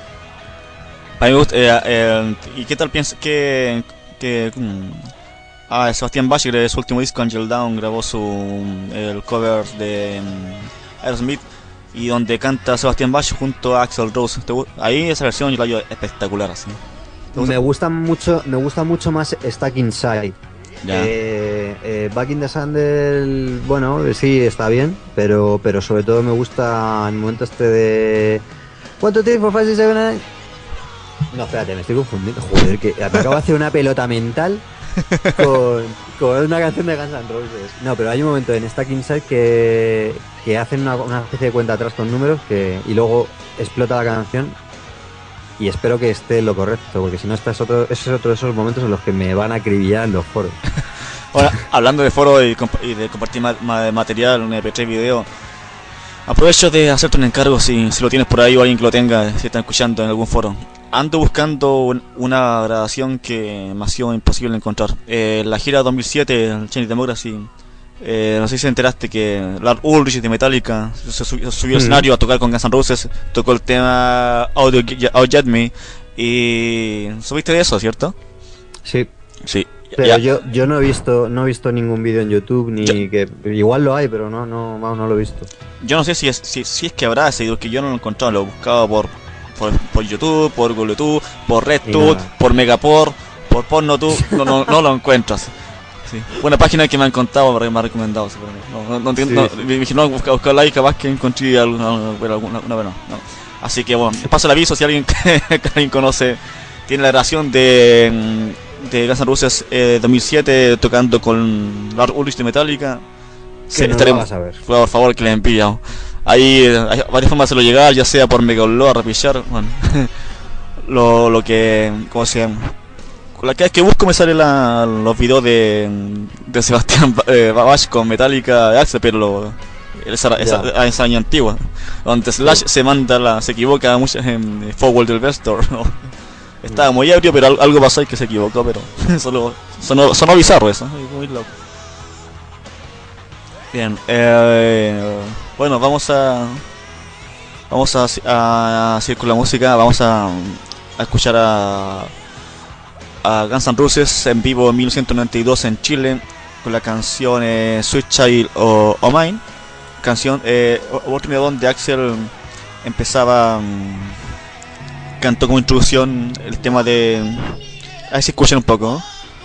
A mí me gusta, eh, eh, ¿y qué tal piensas que, que um, ah, Sebastian Bach de su último disco Angel Down grabó su el cover de um, Aerosmith y donde canta Sebastian Bach junto a Axl Rose? Ahí esa versión yo la veo espectacular así. Me gusta mucho, me gusta mucho más Stuck Inside. Ya. Eh, eh, Back in the Sandel, bueno, sí, está bien, pero pero sobre todo me gusta el momento este de one, two, three, four, five, six, seven, eight. No, espérate, me estoy confundiendo. Joder, que me acabo de hacer una pelota mental con, con una canción de Guns N' Roses. No, pero hay un momento en Stuck Inside que, que hacen una, una especie de cuenta atrás con números que, y luego explota la canción. Y espero que esté lo correcto, porque si no, este es otro, ese es otro de esos momentos en los que me van a acribillar en los foros. Ahora, hablando de foros y, comp y de compartir ma ma material, un eme pe tres video, aprovecho de hacerte un encargo si, si lo tienes por ahí o alguien que lo tenga, si están escuchando en algún foro. Ando buscando un, una grabación que me ha sido imposible encontrar. Eh, la gira dos mil siete, el Change Democracy. Eh, no sé si te enteraste que Lars Ulrich de Metallica se subió, se subió al escenario a tocar con Guns N' Roses, tocó el tema Audio Jet Me y ¿subiste de eso, cierto? Sí. Sí. Pero ya. yo yo no he visto no he visto ningún vídeo en YouTube ni yo, que igual lo hay, pero no no no, no lo he visto. Yo no sé si es si, si es que habrá ese video, que yo no lo he encontrado, lo he buscado por por, por YouTube, por Google YouTube, por RedTube, por Megaport, por PornoTube, no no no lo encuentras. Sí. Una página que me han contado, me ha recomendado. No, no, no entiendo. Sí, sí. Me dije, no, buscar, buscar like, capaz que encontré alguna, alguna, alguna, alguna no. Así que bueno, paso el aviso si alguien que alguien conoce, tiene la grabación de, de Guns N' Roses eh, dos mil siete tocando con Lars Ulrich de Metallica. Que no estaremos, lo vas a ver. Por favor, que les envío. Ahí hay varias formas de hacerlo llegar, ya sea por Megaupload, Rapillar, bueno, lo, lo que, ¿cómo se llama? La que, que busco me salen la, los videos de, de Sebastián eh, Bach con Metallica de Axl, pero lo, esa, esa, esa año antigua, donde Slash sí. se manda la, se equivoca mucho en Forward del Vestor, ¿no? Estaba muy ebrio, pero algo pasó y que se equivocó, pero solo sonó, sonó bizarro eso, muy loco. Bien, eh, bueno, vamos a vamos a, a, a seguir con la música, vamos a, a escuchar a a Guns N' Roses en vivo en mil novecientos noventa y dos en Chile con la canción eh, Sweet Child o, o Mine, canción, eh, oportunidad donde Axel empezaba, um, cantó como introducción el tema de, a ver si escuchan un poco.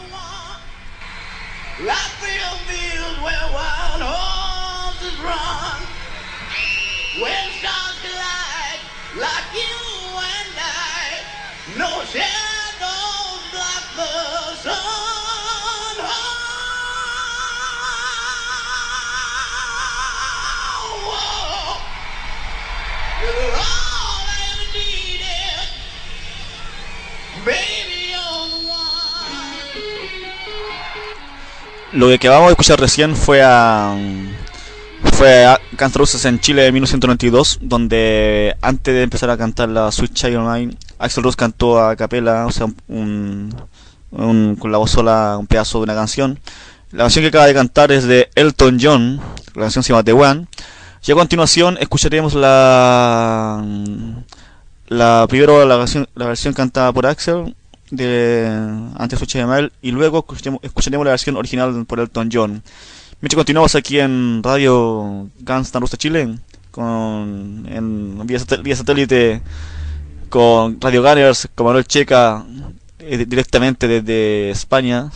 Lo que acabamos de escuchar recién fue a fue a Guns N' Roses en Chile en mil novecientos noventa y dos, donde antes de empezar a cantar la Sweet Child O' Mine, Axl Rose cantó a capela, o sea, un, un, con la voz sola, un pedazo de una canción. La canción que acaba de cantar es de Elton John, la canción se llama The One, y a continuación escucharemos la la primero la versión, la versión cantada por Axl de antes Sweet Child O' Mine, y luego escucharemos, escucharemos la versión original por Elton John. Mientras continuamos aquí en Radio Guns N' Roses Chile, con en vía, satel, vía satélite con Radio Gunners, con Manuel Checa, eh, directamente desde España.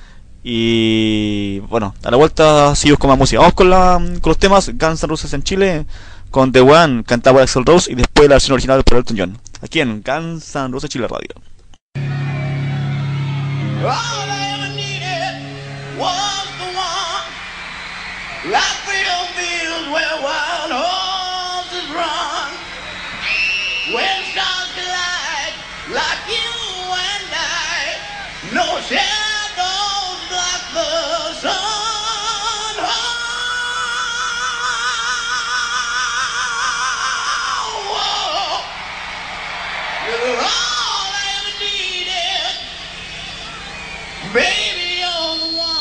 Y bueno, a la vuelta seguimos con más música. Vamos con, la, con los temas Guns N' Roses en Chile, con The One, cantado por Axl Rose, y después la versión original por Elton John, aquí en Guns N' Roses Chile Radio. All I ever needed was the one. Like real fields where wild horses run. When stars collide, like you and I, no shadows block the sun. Oh, you're all I ever needed. Baby, you're the one.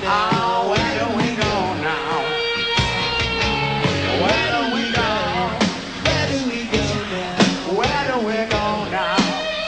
Oh, where do we go now? Where do we go? Where do we go now? Where do we go now?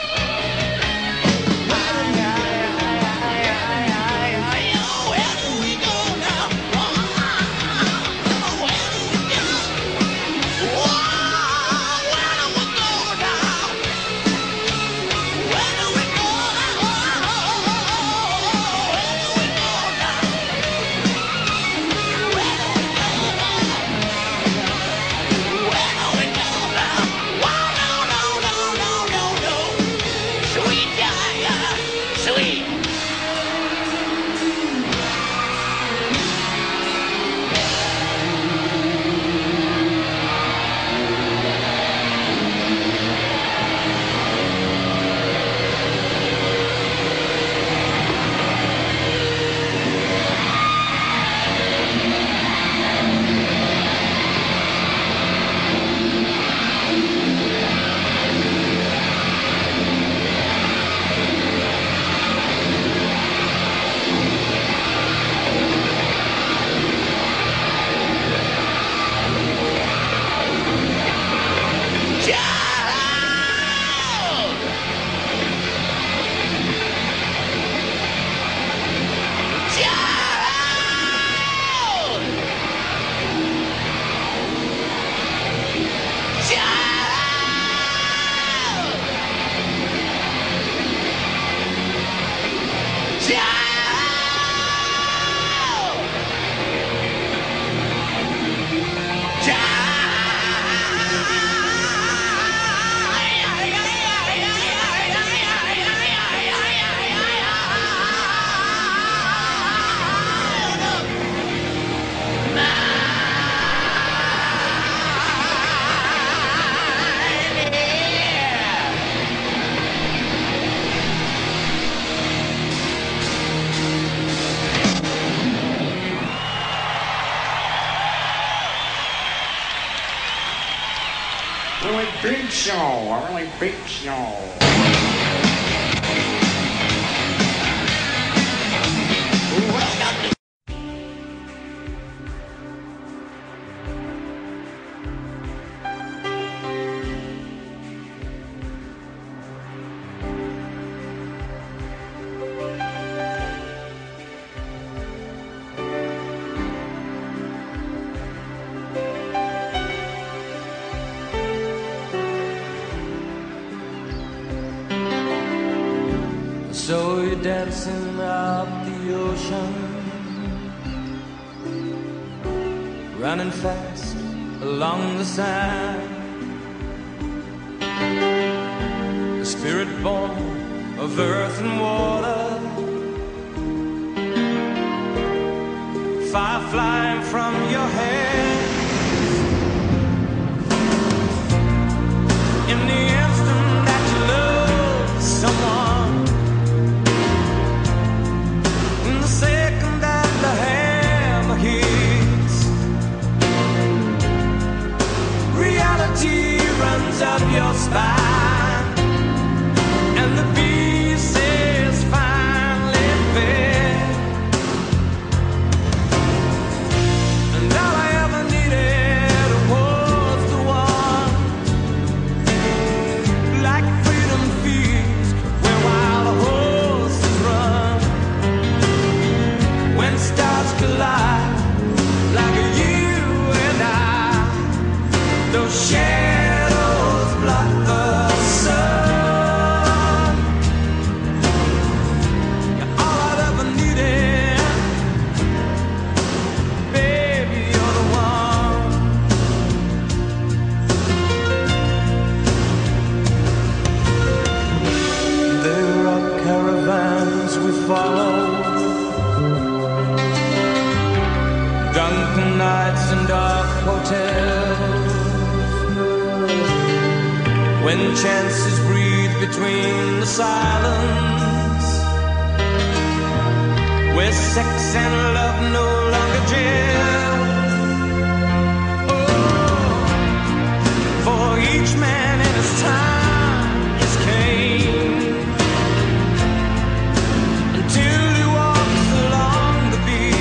Really big show, a really big show. So you're dancing up the ocean, running fast along the sand. The spirit born of earth and water, fire flying from your hands. In the instant that you love someone, second that the hammer hits, reality runs up your spine, and the pieces finally fit. And all I ever needed was the one, like freedom feast, where wild horses run. When stars collide, like you and I, those shadows block the sun. You're all I've ever needed, baby, you're the one. There are caravans we follow, drunken nights and dark hotels, when chances breathe between the silence, where sex and love no longer gel. Oh, for each man in his time is Cain, until he walks along the beach,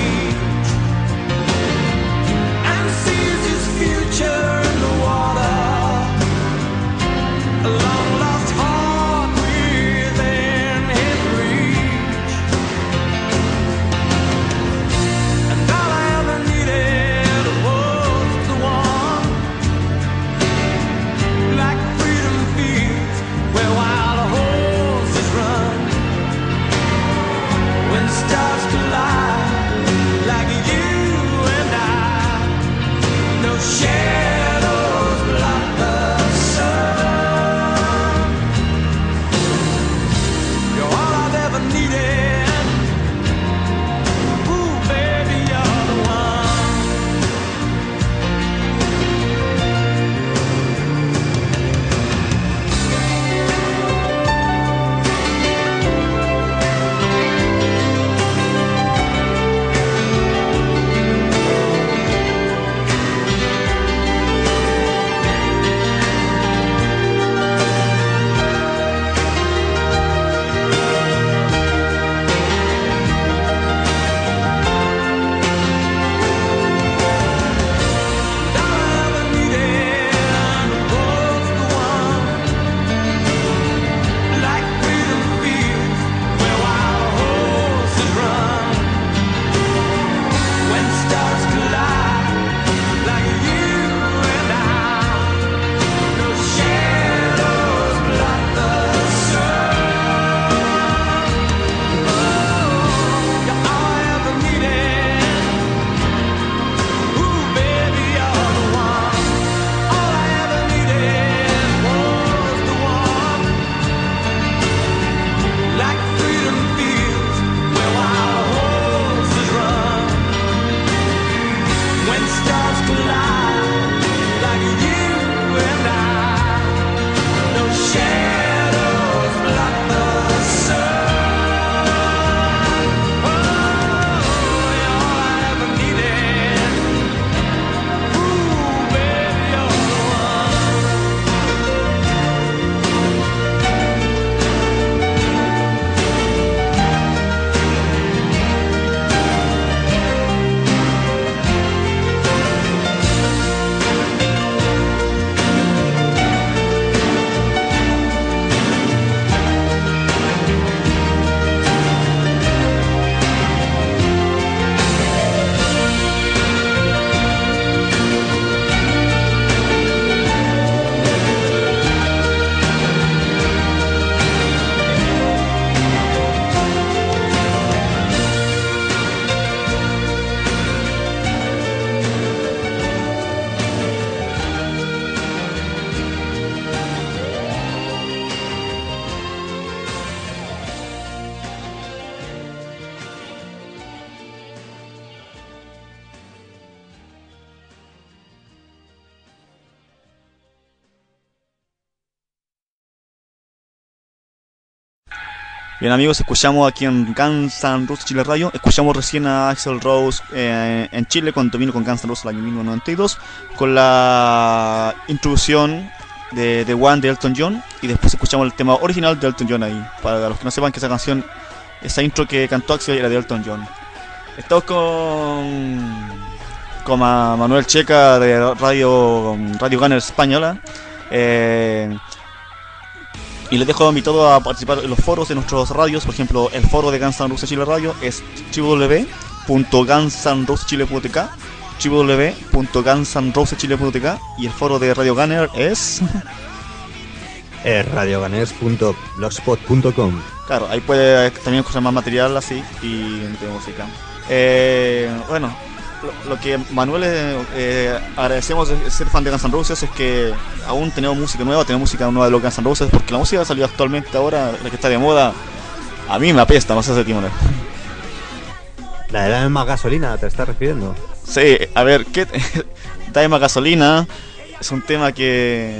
Bien amigos, escuchamos aquí en Guns N' Roses Chile Radio, escuchamos recién a Axl Rose eh, en Chile cuando vino con Guns N' Roses el año mil novecientos noventa y dos con la introducción de The One de Elton John, y después escuchamos el tema original de Elton John ahí, para los que no sepan que esa canción, esa intro que cantó Axl era de Elton John. Estamos con, con Manuel Checa de Radio, Radio Gunner Española. Eh, y les dejo invitado a participar en los foros de nuestros radios. Por ejemplo, el foro de Guns N' Roses Chile Radio es w w w punto guns n roses chile punto t k, w w w punto guns n roses chile punto t k, y el foro de Radio Gunner es eh, radio gunners punto blogspot punto com. Claro, ahí puede también encontrar más material así y de música. Eh, bueno, lo, lo que Manuel eh, eh, agradecemos de ser fan de Guns N' Roses es que aún tenemos música nueva, tenemos música nueva de los Guns N' Roses, porque la música que ha salido actualmente ahora, la que está de moda, a mí me apesta, no sé si Timón. La de Dame Más Gasolina, ¿te estás refiriendo? Sí, a ver, ¿qué? Dame Más Gasolina es un tema que...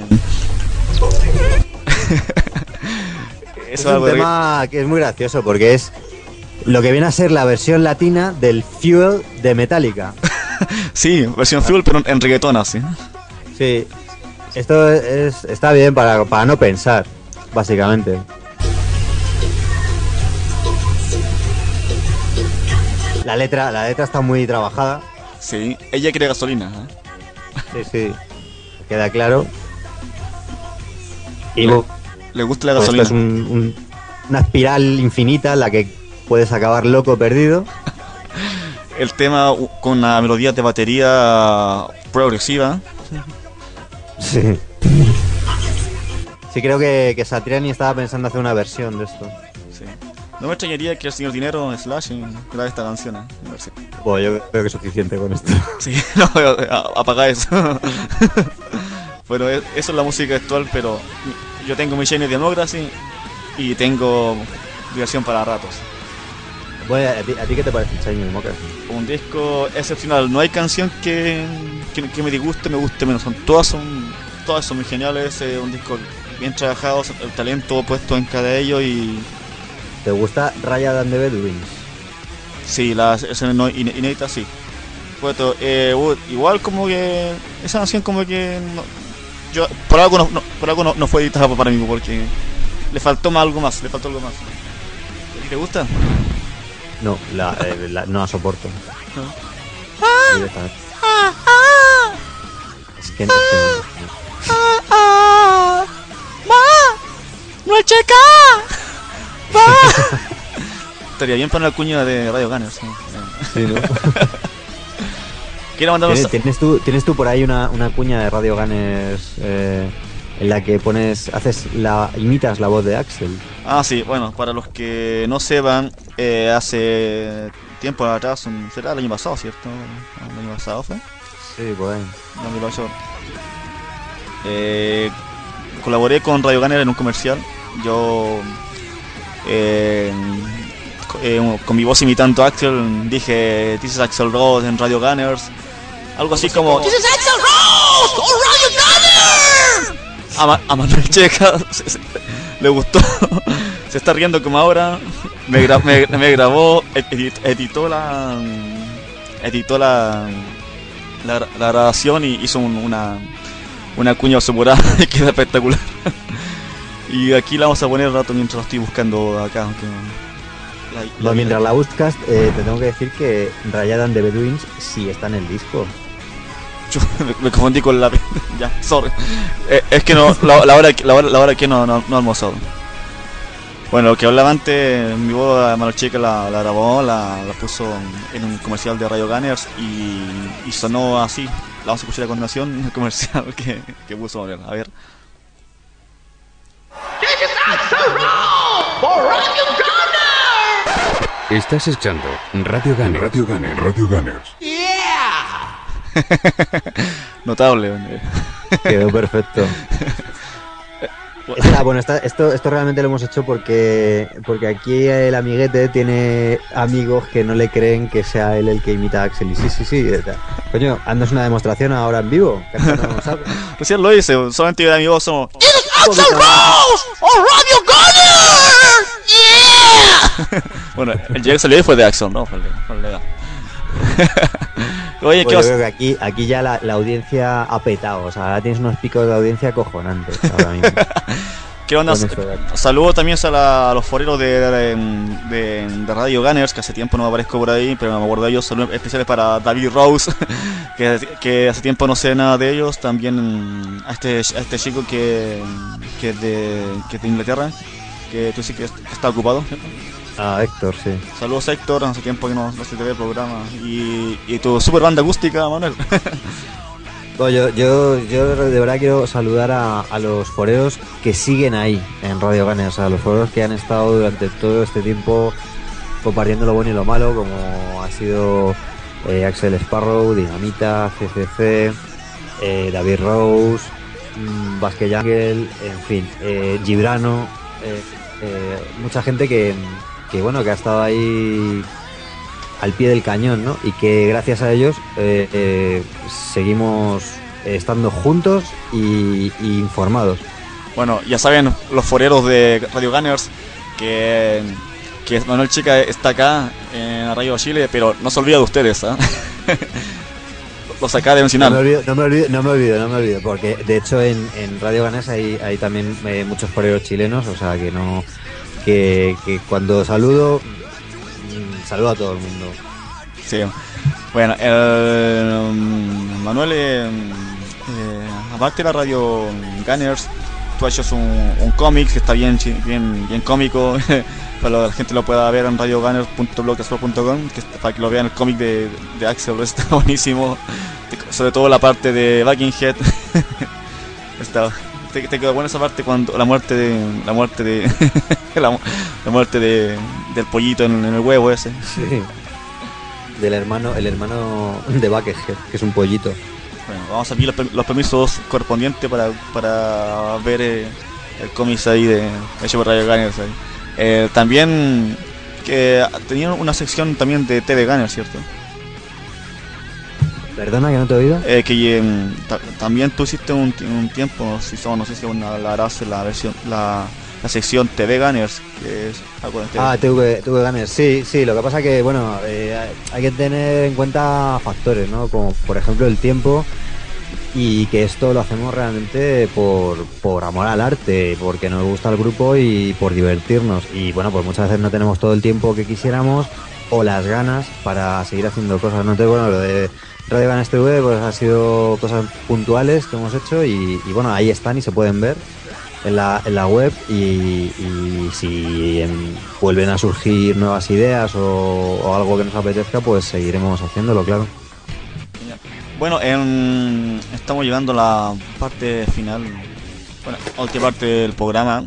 es un tema que es muy gracioso porque es lo que viene a ser la versión latina del Fuel de Metallica. Sí, versión Fuel, pero en reggaetón así. Sí, esto es, está bien para, para no pensar, básicamente. La letra, la letra está muy trabajada. Sí, ella quiere gasolina, ¿eh? Sí, sí, queda claro. Y le, le gusta la gasolina. Esto es un, un, una espiral infinita en la que puedes acabar loco perdido. El tema con la melodía de batería progresiva. Sí. Sí, creo que, que Satriani estaba pensando hacer una versión de esto. Sí. No me extrañaría que el señor Dinero Slash grabe esta canción. ¿eh? Bueno, yo creo que es suficiente con esto. Sí, no, apaga eso. Bueno, eso es la música actual, pero yo tengo mi Shiny Democracy y tengo diversión para ratos. Bueno, ¿a ti, a ti qué te parece el Shiny Democracy? Un disco excepcional, no hay canción que, que, que me disguste, me guste menos, son todas son todas son muy geniales, eh, un disco bien trabajado, el talento puesto en cada ello. Y ¿te gusta Raya and the Bedouins? Sí, la esa no, inédita sí. Puesto, eh, igual como que esa canción como que no, yo por algo no, no por algo no, no fue editada para mí, porque le faltó más algo más, le faltó algo más. ¿Te gusta? No, la, eh, la no la soporto. Ah, ah, ah, es que no, es que no. Ah, ah, ¡Ma! ¡No checa! ¡Va! Estaría bien para una cuña de Radio Gunners. ¿no? Sí, ¿no? Quiero mandar ¿Tienes, ¿Tienes tú, ¿Tienes tú por ahí una, una cuña de Radio Gunners eh, en la que pones, haces la, imitas la voz de Axl? Ah, sí, bueno, para los que no sepan, eh, hace tiempo atrás, un, será el año pasado, ¿cierto? El año pasado fue. Sí, por ahí. dos mil ocho. Eh, colaboré con Radio Gunner en un comercial. Yo, eh, eh, con mi voz imitando a Axl, dije "This is Axl Rose" en Radio Gunners. Algo así como "This is Axl Rose on Radio Gunners". A, Ma a Manuel Checa se, se, le gustó. Se está riendo como ahora. Me, gra me, me grabó, edit editó la editó la la, la grabación y hizo un, una una cuña asegurada que queda espectacular. Y aquí la vamos a poner un rato mientras lo estoy buscando acá. Aunque la, la bueno, mientras la buscas, eh, te tengo que decir que Raya and the Bedouins sí está en el disco. Yo me, me confundí con la... ya, sorry. Eh, es que no, la, la, hora, la, hora, la hora que no, no, no he almorzado. Bueno, lo que hablaba antes, mi voz a Manuel Checa la, la grabó, la, la puso en un comercial de Radio Gunners y, y sonó así. La vamos a escuchar a continuación, el comercial que, que puso Manuel. A ver. This is Axl Rose for Radio Gunners. Estás escuchando Radio Gunners. Radio Gunners. Radio Gunners. Yeah. Notable, hombre. Quedó perfecto. Está, bueno, está, esto, esto realmente lo hemos hecho porque porque aquí el amiguete tiene amigos que no le creen que sea él el que imita a Axl. Y sí, sí, sí. Coño, haznos una demostración ahora en vivo. Recién lo hice, solamente yo y mi voz somos... ¡This is Axl Rose on Radio Gunners! Bueno, el J que salió ahí fue de Axel, ¿no? Fue el, fue el legal. Oye, Pues ¿qué yo vas? creo que aquí, aquí ya la, la audiencia ha petado, o sea, ahora tienes unos picos de audiencia acojonantes ahora mismo. ¿Qué onda? Con esto de- Saludos también a, la- a los foreros de, de, de- de Radio Gunners, que hace tiempo no me aparezco por ahí, pero me acuerdo de ellos. Saludos especiales para David Rose, que, que hace tiempo no sé nada de ellos. También a este, a este chico que, que, es de, que es de Inglaterra, que tú sí que está ocupado, ¿cierto? Ah, Héctor, sí. Saludos Héctor, hace tiempo que no, no se te ve el programa. Y, y tu super banda acústica, Manuel. Bueno, yo, yo, yo de verdad quiero saludar a, a los foreros que siguen ahí en Radio Gunners, a los foreros que han estado durante todo este tiempo compartiendo lo bueno y lo malo, como ha sido eh, Axel Sparrow, Dinamita, C C C, eh, David Rose, mmm, Vasque Jungle, en fin, eh, Gibrano, eh, eh, mucha gente que, que bueno que ha estado ahí al pie del cañón, ¿no? Y que gracias a ellos eh, eh, seguimos estando juntos y, y informados. Bueno, ya saben los foreros de Radio Gunners que, que Manuel Chica está acá en Radio Chile, pero no se olvida de ustedes, ¿ah? Los acaba de mencionar. No me olvido, no me olvido, no me olvido, no me olvido, porque de hecho en, en Radio Gunners hay, hay también eh, muchos foreros chilenos, o sea que no que, que cuando saludo mm, saludo a todo el mundo. Sí. Bueno, el, um, Manuel, eh, eh, aparte de la Radio Gunners, tú has hecho un, un cómic que está bien, chi- bien, bien cómico, para que la gente lo pueda ver en radio gunners punto blogspot punto com, que para que lo vean el cómic de, de Axel, está buenísimo, sobre todo la parte de Buckingham. Está, te, te quedó buena esa parte cuando la muerte de la muerte de la, la muerte de, del pollito en, en el huevo ese. Sí. Del hermano, el hermano de Buckethead, que es un pollito. Bueno, vamos a pedir los, per- los permisos correspondientes para, para ver eh, el cómic ahí de hecho por Radio Gunners ahí. Eh, también que tenían una sección también de T V Gunners, ¿cierto? Perdona que no te he oído. Eh, que eh, ta- también tú hiciste un, ti- un tiempo, no sé si, no sé si aún la harás la versión, la, la sección T V Gunners, que es algo de T V. Ah, T V, T V Gunners, sí, sí, lo que pasa que, bueno, eh, hay que tener en cuenta factores, ¿no? Como por ejemplo el tiempo y que esto lo hacemos realmente por, por amor al arte, porque nos gusta el grupo y por divertirnos. Y bueno, pues muchas veces no tenemos todo el tiempo que quisiéramos o las ganas para seguir haciendo cosas, ¿no? Entonces, bueno, lo de Radio Gunners T V pues ha sido cosas puntuales que hemos hecho y, y bueno, ahí están y se pueden ver en la, en la web y, y si em, vuelven a surgir nuevas ideas o, o algo que nos apetezca, pues seguiremos haciéndolo, claro. Bueno, en- estamos llegando a la parte final, bueno, a la última parte del programa.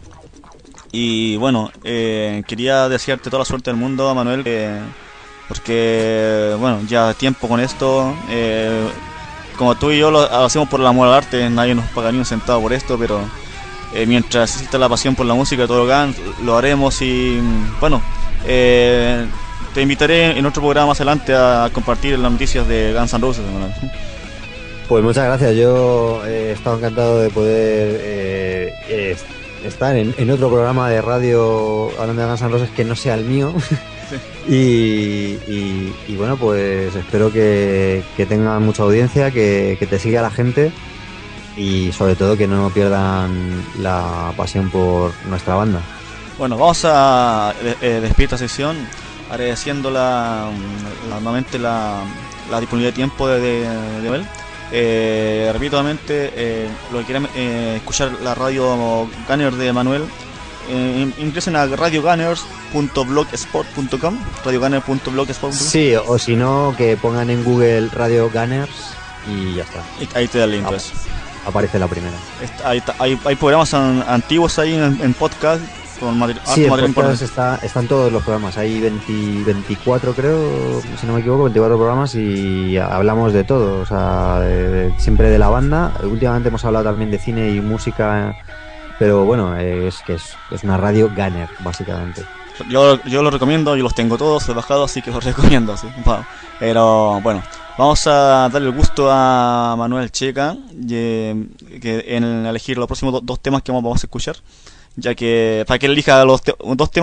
Y bueno, eh, quería desearte toda la suerte del mundo, Manuel, eh, porque, bueno, ya tiempo con esto. Eh, como tú y yo lo, lo hacemos por el amor al arte, nadie nos paga ni un centavo por esto, pero eh, mientras exista la pasión por la música de todo Guns, lo haremos y, bueno, eh, te invitaré en otro programa más adelante a compartir las noticias de Guns N' Roses, Manuel. Pues muchas gracias, yo eh, he estado encantado de poder eh, eh, estar en, en otro programa de radio hablando de Guns N' Roses que no sea el mío. y, y- y bueno, pues espero que, que tengan mucha audiencia, que, que te siga la gente y sobre todo que no pierdan la pasión por nuestra banda. Bueno, vamos a eh, eh, despedir esta sesión agradeciendo la, la- nuevamente la, la disponibilidad de tiempo de, de, de Manuel. Eh, repito nuevamente, eh, lo que quieran eh, escuchar la radio Gunners de Manuel, eh, ingresen a radio gunners punto blogspot punto com, radio gunners punto blogspot punto com. Sí, o si no, que pongan en Google Radio Gunners y ya está. Y ahí te da el link, Ap- pues. Aparece la primera. Está- Hay, hay, hay programas an- antiguos ahí en, en podcast con materi- Sí, harto en material podcast importante. está, están todos los programas. Hay veinte, veinticuatro, creo, si no me equivoco, veinticuatro programas y hablamos de todo. O sea, de- de- siempre de la banda. Últimamente hemos hablado también de cine y música, pero bueno, es que es, es una radio Gunner, básicamente. Yo, yo lo recomiendo, yo los tengo todos he bajado, así que los recomiendo, ¿sí? Bueno, pero bueno, vamos a darle el gusto a Manuel Checa y, eh, que en elegir los próximos do- dos temas que vamos, vamos a escuchar, ya que para que él elija los te- dos temas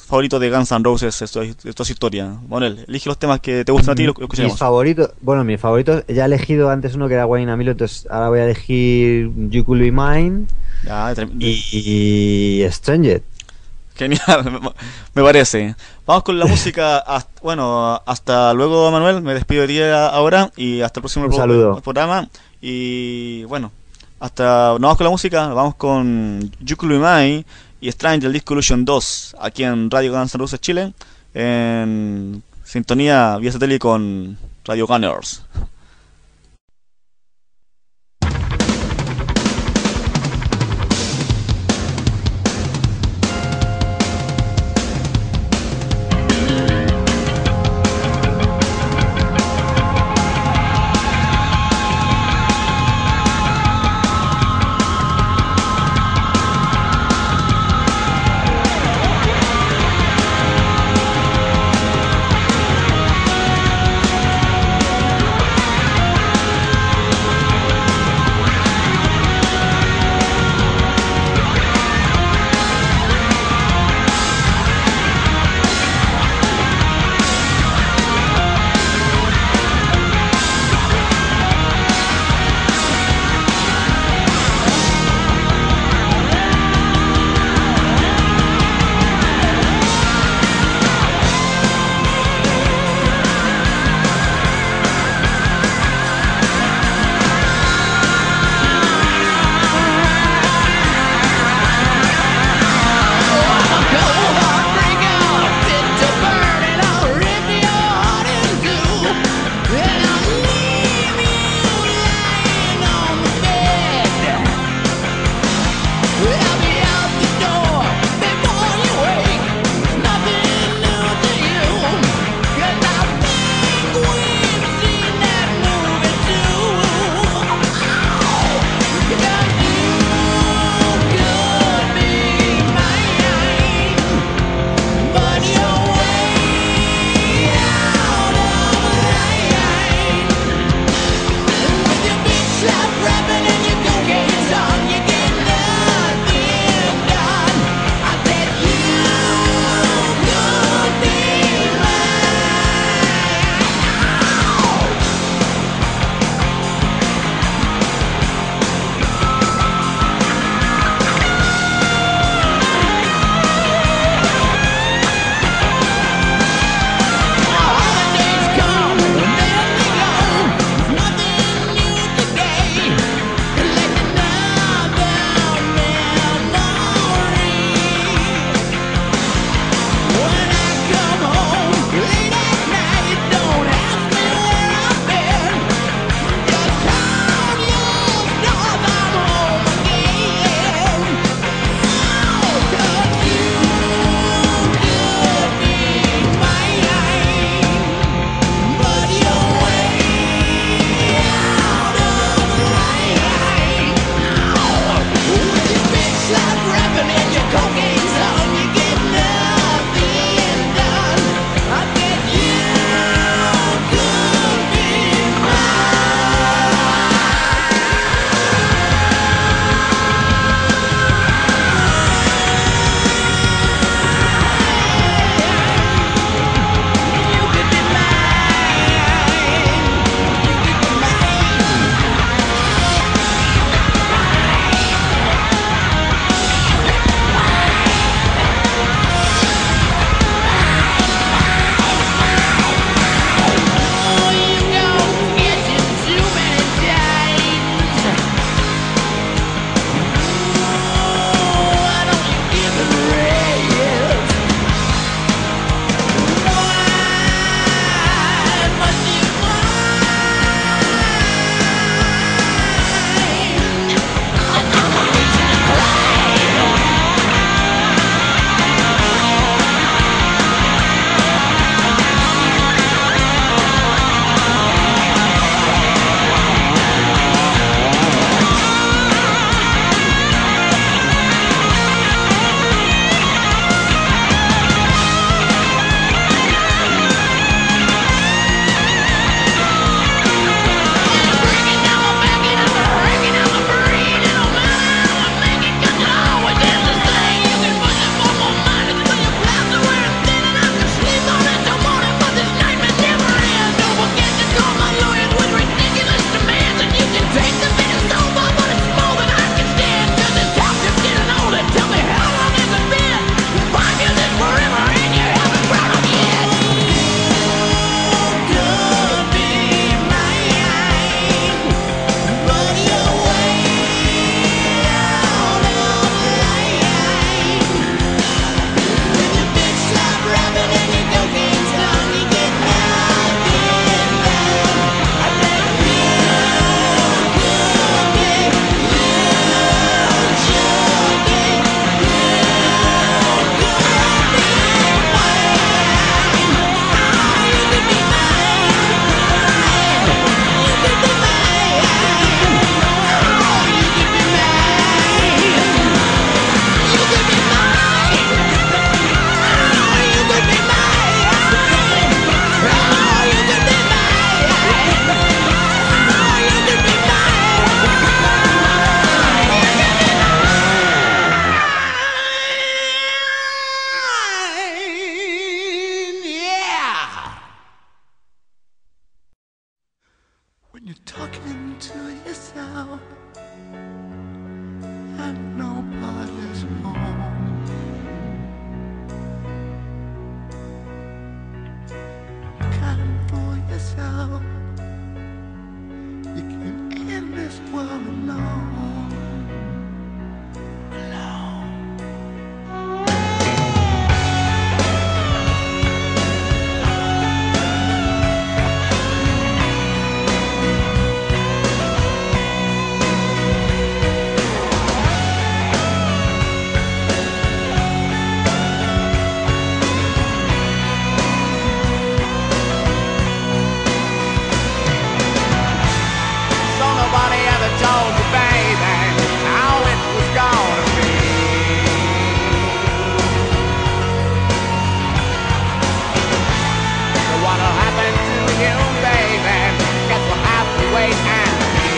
favoritos de Guns N' Roses de toda, de toda su historia. Manuel, elige los temas que te gustan a ti y los Mis escuchemos. favoritos, bueno, mis favoritos, ya he elegido antes uno que era Wayne Amilo, entonces ahora voy a elegir You Could Be Mine Ya, de- de- y, y Stranger. Genial, me- me parece. Vamos con la música. Hasta, bueno, hasta luego, Manuel. Me despido de ti ahora y hasta el próximo Un pro- saludo. programa. Y bueno, hasta nos vamos con la música. Vamos con You Could Be Mine y Strange del disco Illusion dos aquí en Radio Guns N' Roses Chile, en sintonía vía satélite con Radio Gunners. But you're way out of line. when you're talking to yourself and nobody's home. You can't fool yourself. You can't end this world alone. So nobody ever told you, baby, how it was gonna be. So what'll happen to you, baby? Guess we'll have to wait and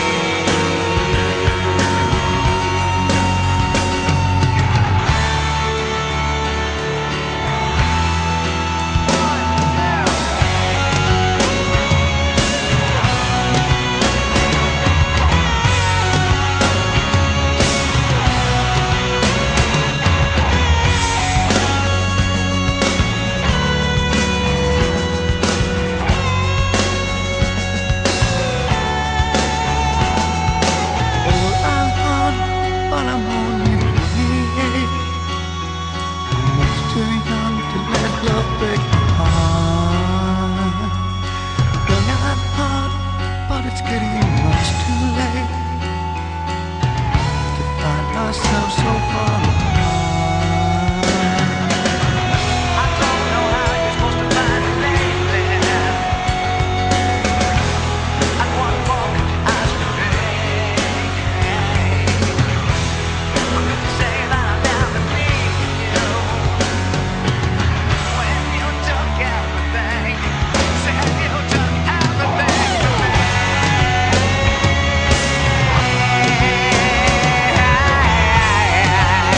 ourselves so far apart. I don't know how you're supposed to find a lady. And what more could you ask for me? Or could you say that I'll never leave you? When you took everything, said you took everything to me. Yeah.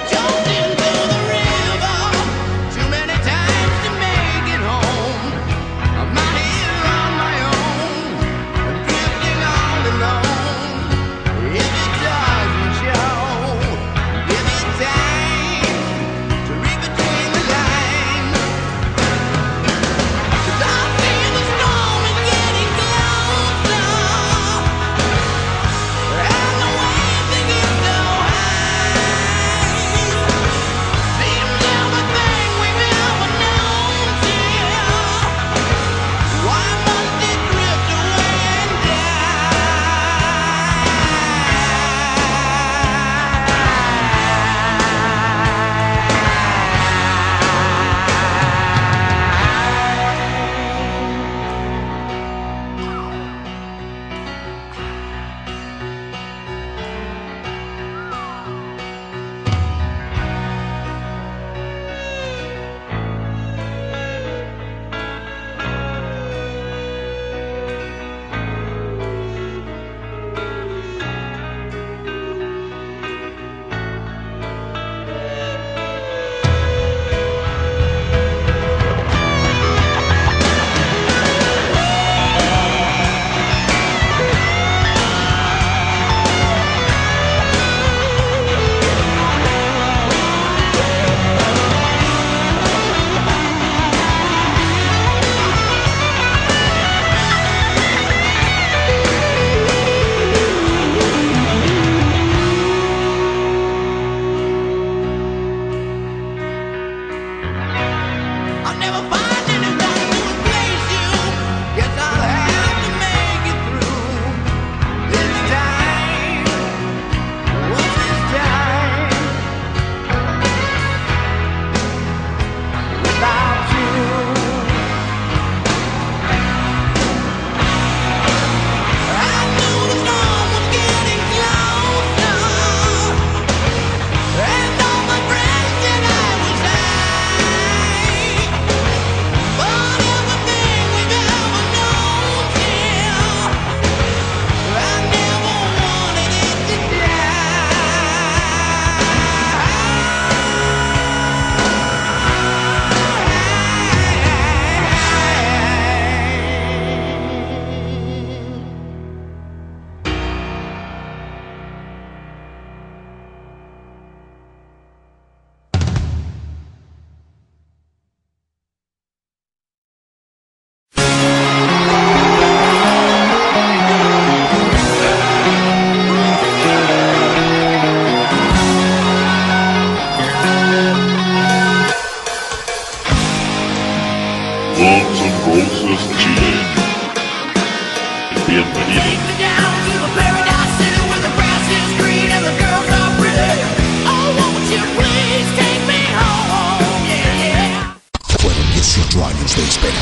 de espera.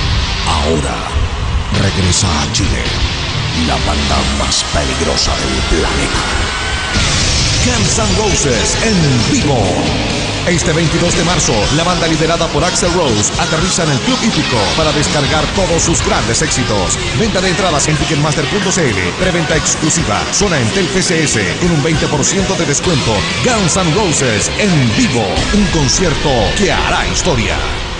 Ahora regresa a Chile, la banda más peligrosa del planeta. Guns N' Roses en vivo. Este veintidós de marzo, la banda liderada por Axl Rose aterriza en el Club Hípico para descargar todos sus grandes éxitos. Venta de entradas en ticketmaster punto c l, preventa exclusiva, zona Entel P C S con un veinte por ciento de descuento. Guns N' Roses en vivo, un concierto que hará historia.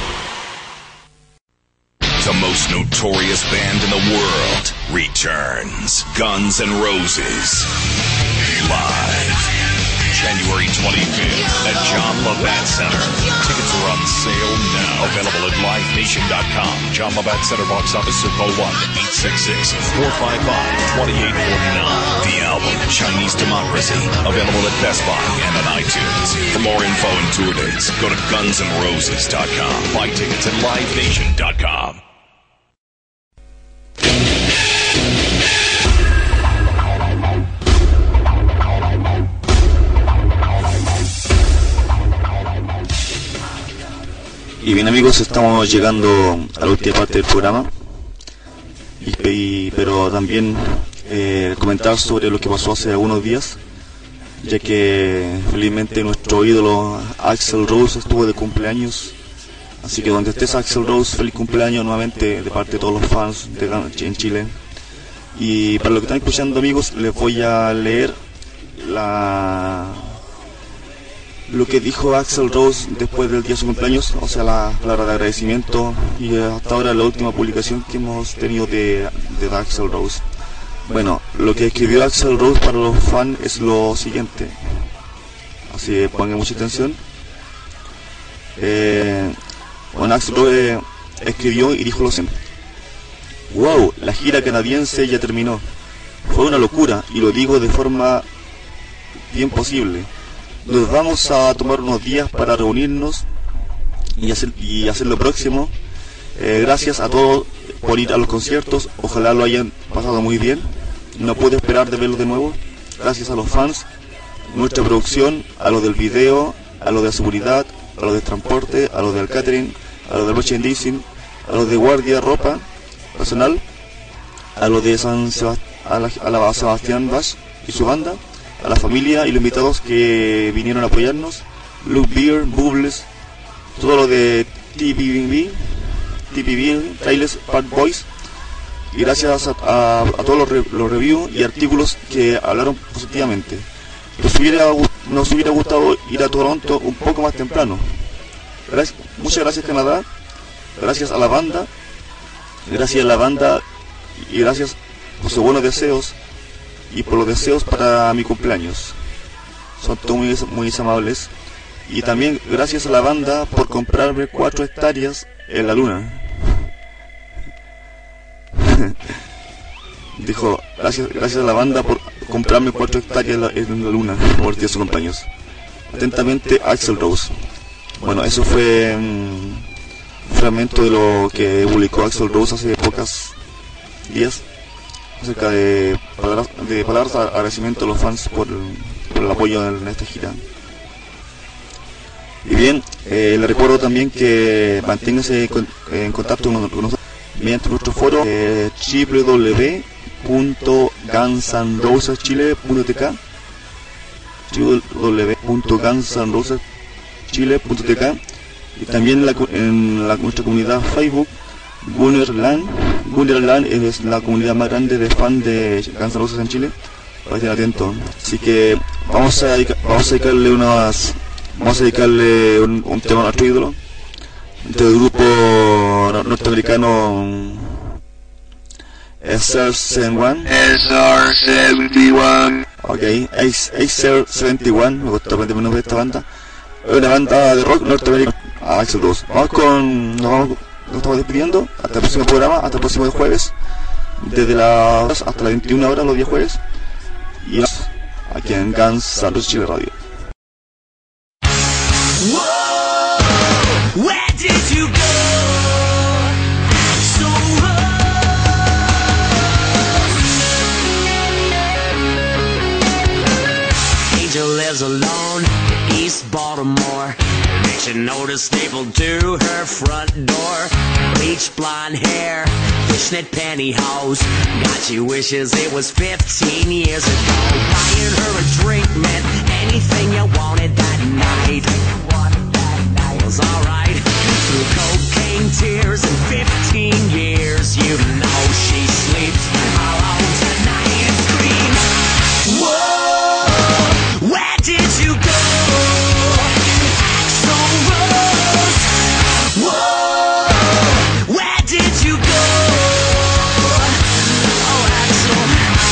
The most notorious band in the world returns. Guns N' Roses. Live. January twenty-fifth at John Labatt Center. Tickets are on sale now. Available at live nation dot com. John Labatt Center box office or call one eight six six, four five five, two eight four nine. The album, Chinese Democracy. Available at Best Buy and on iTunes. For more info and tour dates, go to guns n roses dot com. Buy tickets at live nation dot com. Y bien amigos, estamos llegando a la última parte del programa, y, y, pero también eh, comentar sobre lo que pasó hace algunos días, ya que felizmente nuestro ídolo Axl Rose estuvo de cumpleaños, así que donde estés Axl Rose, feliz cumpleaños nuevamente de parte de todos los fans de, en Chile. Y para los que están escuchando amigos, les voy a leer la... lo que dijo Axl Rose después del día de su cumpleaños, o sea, la palabra de agradecimiento, y hasta ahora la última publicación que hemos tenido de, de Axl Rose. Bueno, lo que escribió Axl Rose para los fans es lo siguiente, así que pongan mucha atención. Eh, bueno, Axl Rose eh, escribió y dijo lo siguiente: wow, la gira canadiense ya terminó. Fue una locura, y lo digo de forma bien posible. Nos vamos a tomar unos días para reunirnos y hacer, y hacer lo próximo. Eh, gracias a todos por ir a los conciertos, ojalá lo hayan pasado muy bien. No puedo esperar de verlo de nuevo. Gracias a los fans, nuestra producción, a los del video, a los de seguridad, a los de transporte, a los del catering, a los del merchandising, a los de guardia, ropa, personal, a los de San Sebastián, a la, a la Sebastián Bach y su banda, a la familia y los invitados que vinieron a apoyarnos, Luke Beer, Bubbles, todo lo de T P B, T P B, Trailers, Park Boys, y gracias a, a, a todos los, re, los reviews y artículos que hablaron positivamente. Nos hubiera, nos hubiera gustado ir a Toronto un poco más temprano. Gracias, muchas gracias Canadá, gracias a la banda, gracias a la banda y gracias por sus buenos deseos y por los deseos para mi cumpleaños. Son todos muy, muy amables. Y también gracias a la banda por comprarme cuatro hectáreas en la luna. Dijo, gracias, gracias a la banda por comprarme cuatro hectáreas en la, en la luna por el día de sus cumpleaños. Atentamente, Axl Rose. Bueno, eso fue un fragmento de lo que publicó Axl Rose hace pocos días, acerca de palabras de, palabras de agradecimiento a los fans por, por el apoyo en esta gira. Y bien, eh, le recuerdo también que manténgase con, en contacto con nosotros mediante nuestro foro eh, w w w punto guns and roses chile punto t k w w w punto guns and roses chile punto t k y también la, en la, nuestra comunidad Facebook Gunnerland. Gunnerland es la comunidad más grande de fans de Guns N' Roses en Chile, para que estén atentos. Así que vamos a dedicar, vamos a dedicarle unas vamos a dedicarle un, un tema a nuestro ídolo del grupo norteamericano S R setenta y uno. S R setenta y uno. Ok, S R setenta y uno, me gusta aprender menos de esta banda. Es una banda de rock norteamericana, Axl Rose. Vamos con, nos, vamos, nos estamos despidiendo, hasta el próximo programa, hasta el próximo jueves, desde las hasta las veintiuna horas los días jueves, y aquí en Guns N' Roses Chile Radio. Whoa, where did you go? Axl Rose. Angel lives alone, East Baltimore. Makes you notice staple to her front door. Bleach blonde hair, fishnet pantyhose. God, she wishes it was fifteen years ago. Buying her a drink meant anything you wanted that night. Was alright. Through cocaine tears and fifteen years, you know she sleeps alone tonight and screams. Whoa, where did you go? Axl Rose. Whoa, where did you go? Oh, Axl.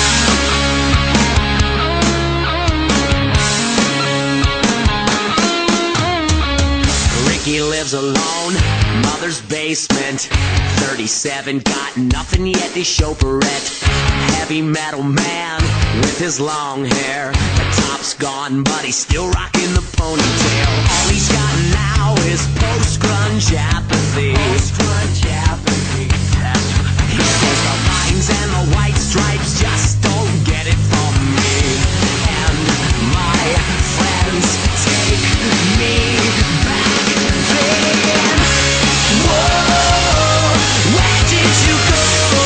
Ricky lives alone, mother's basement. Thirty-seven, got nothing yet to show for it. Heavy metal man with his long hair. The top's gone, but he's still rocking the ponytail. All he's got now is post-grunge apathy. Post-grunge apathy. He says the lines and the white stripes just don't get it from me. And my friends take me back then. Whoa, where did you go?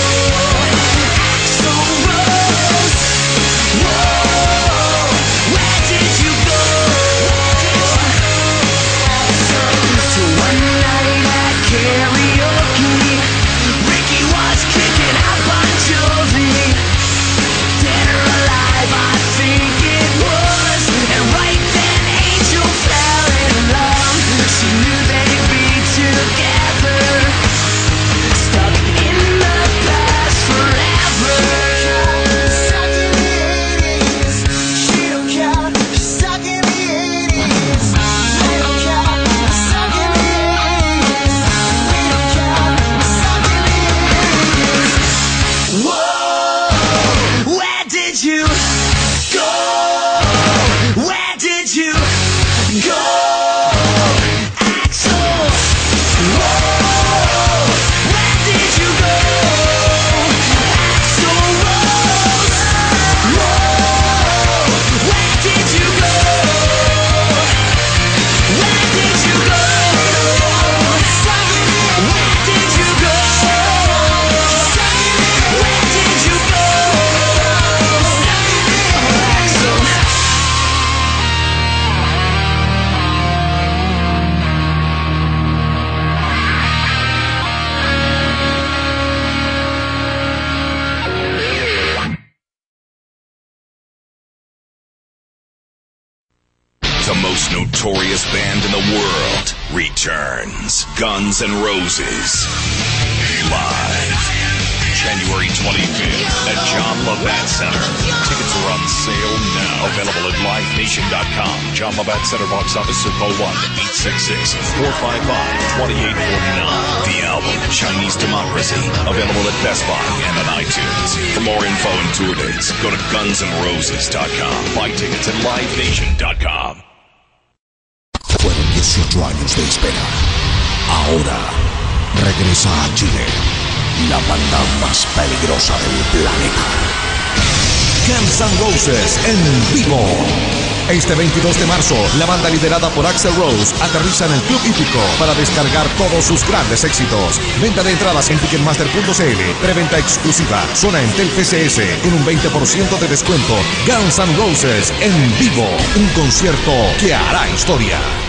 Axl Rose. Whoa, where did you go? To one night at karaoke, The most notorious band in the world returns. Guns N' Roses. Live. January twenty-fifth at John Labatt Center. Tickets are on sale now. Available at live nation dot com. John Labatt Center box office or call one eight six six, four five five, two eight four nine. The album, Chinese Democracy. Available at Best Buy and on iTunes. For more info and tour dates, go to guns n roses dot com. Buy tickets at live nation dot com. Fueron dieciocho años de espera. Ahora regresa a Chile la banda más peligrosa del planeta. Guns N' Roses en vivo. Este veintidós de marzo, la banda liderada por Axl Rose aterriza en el Club Hípico para descargar todos sus grandes éxitos. Venta de entradas en ticketmaster punto c l. Preventa exclusiva. Zona Entel P C S con un veinte por ciento de descuento. Guns N' Roses en vivo. Un concierto que hará historia.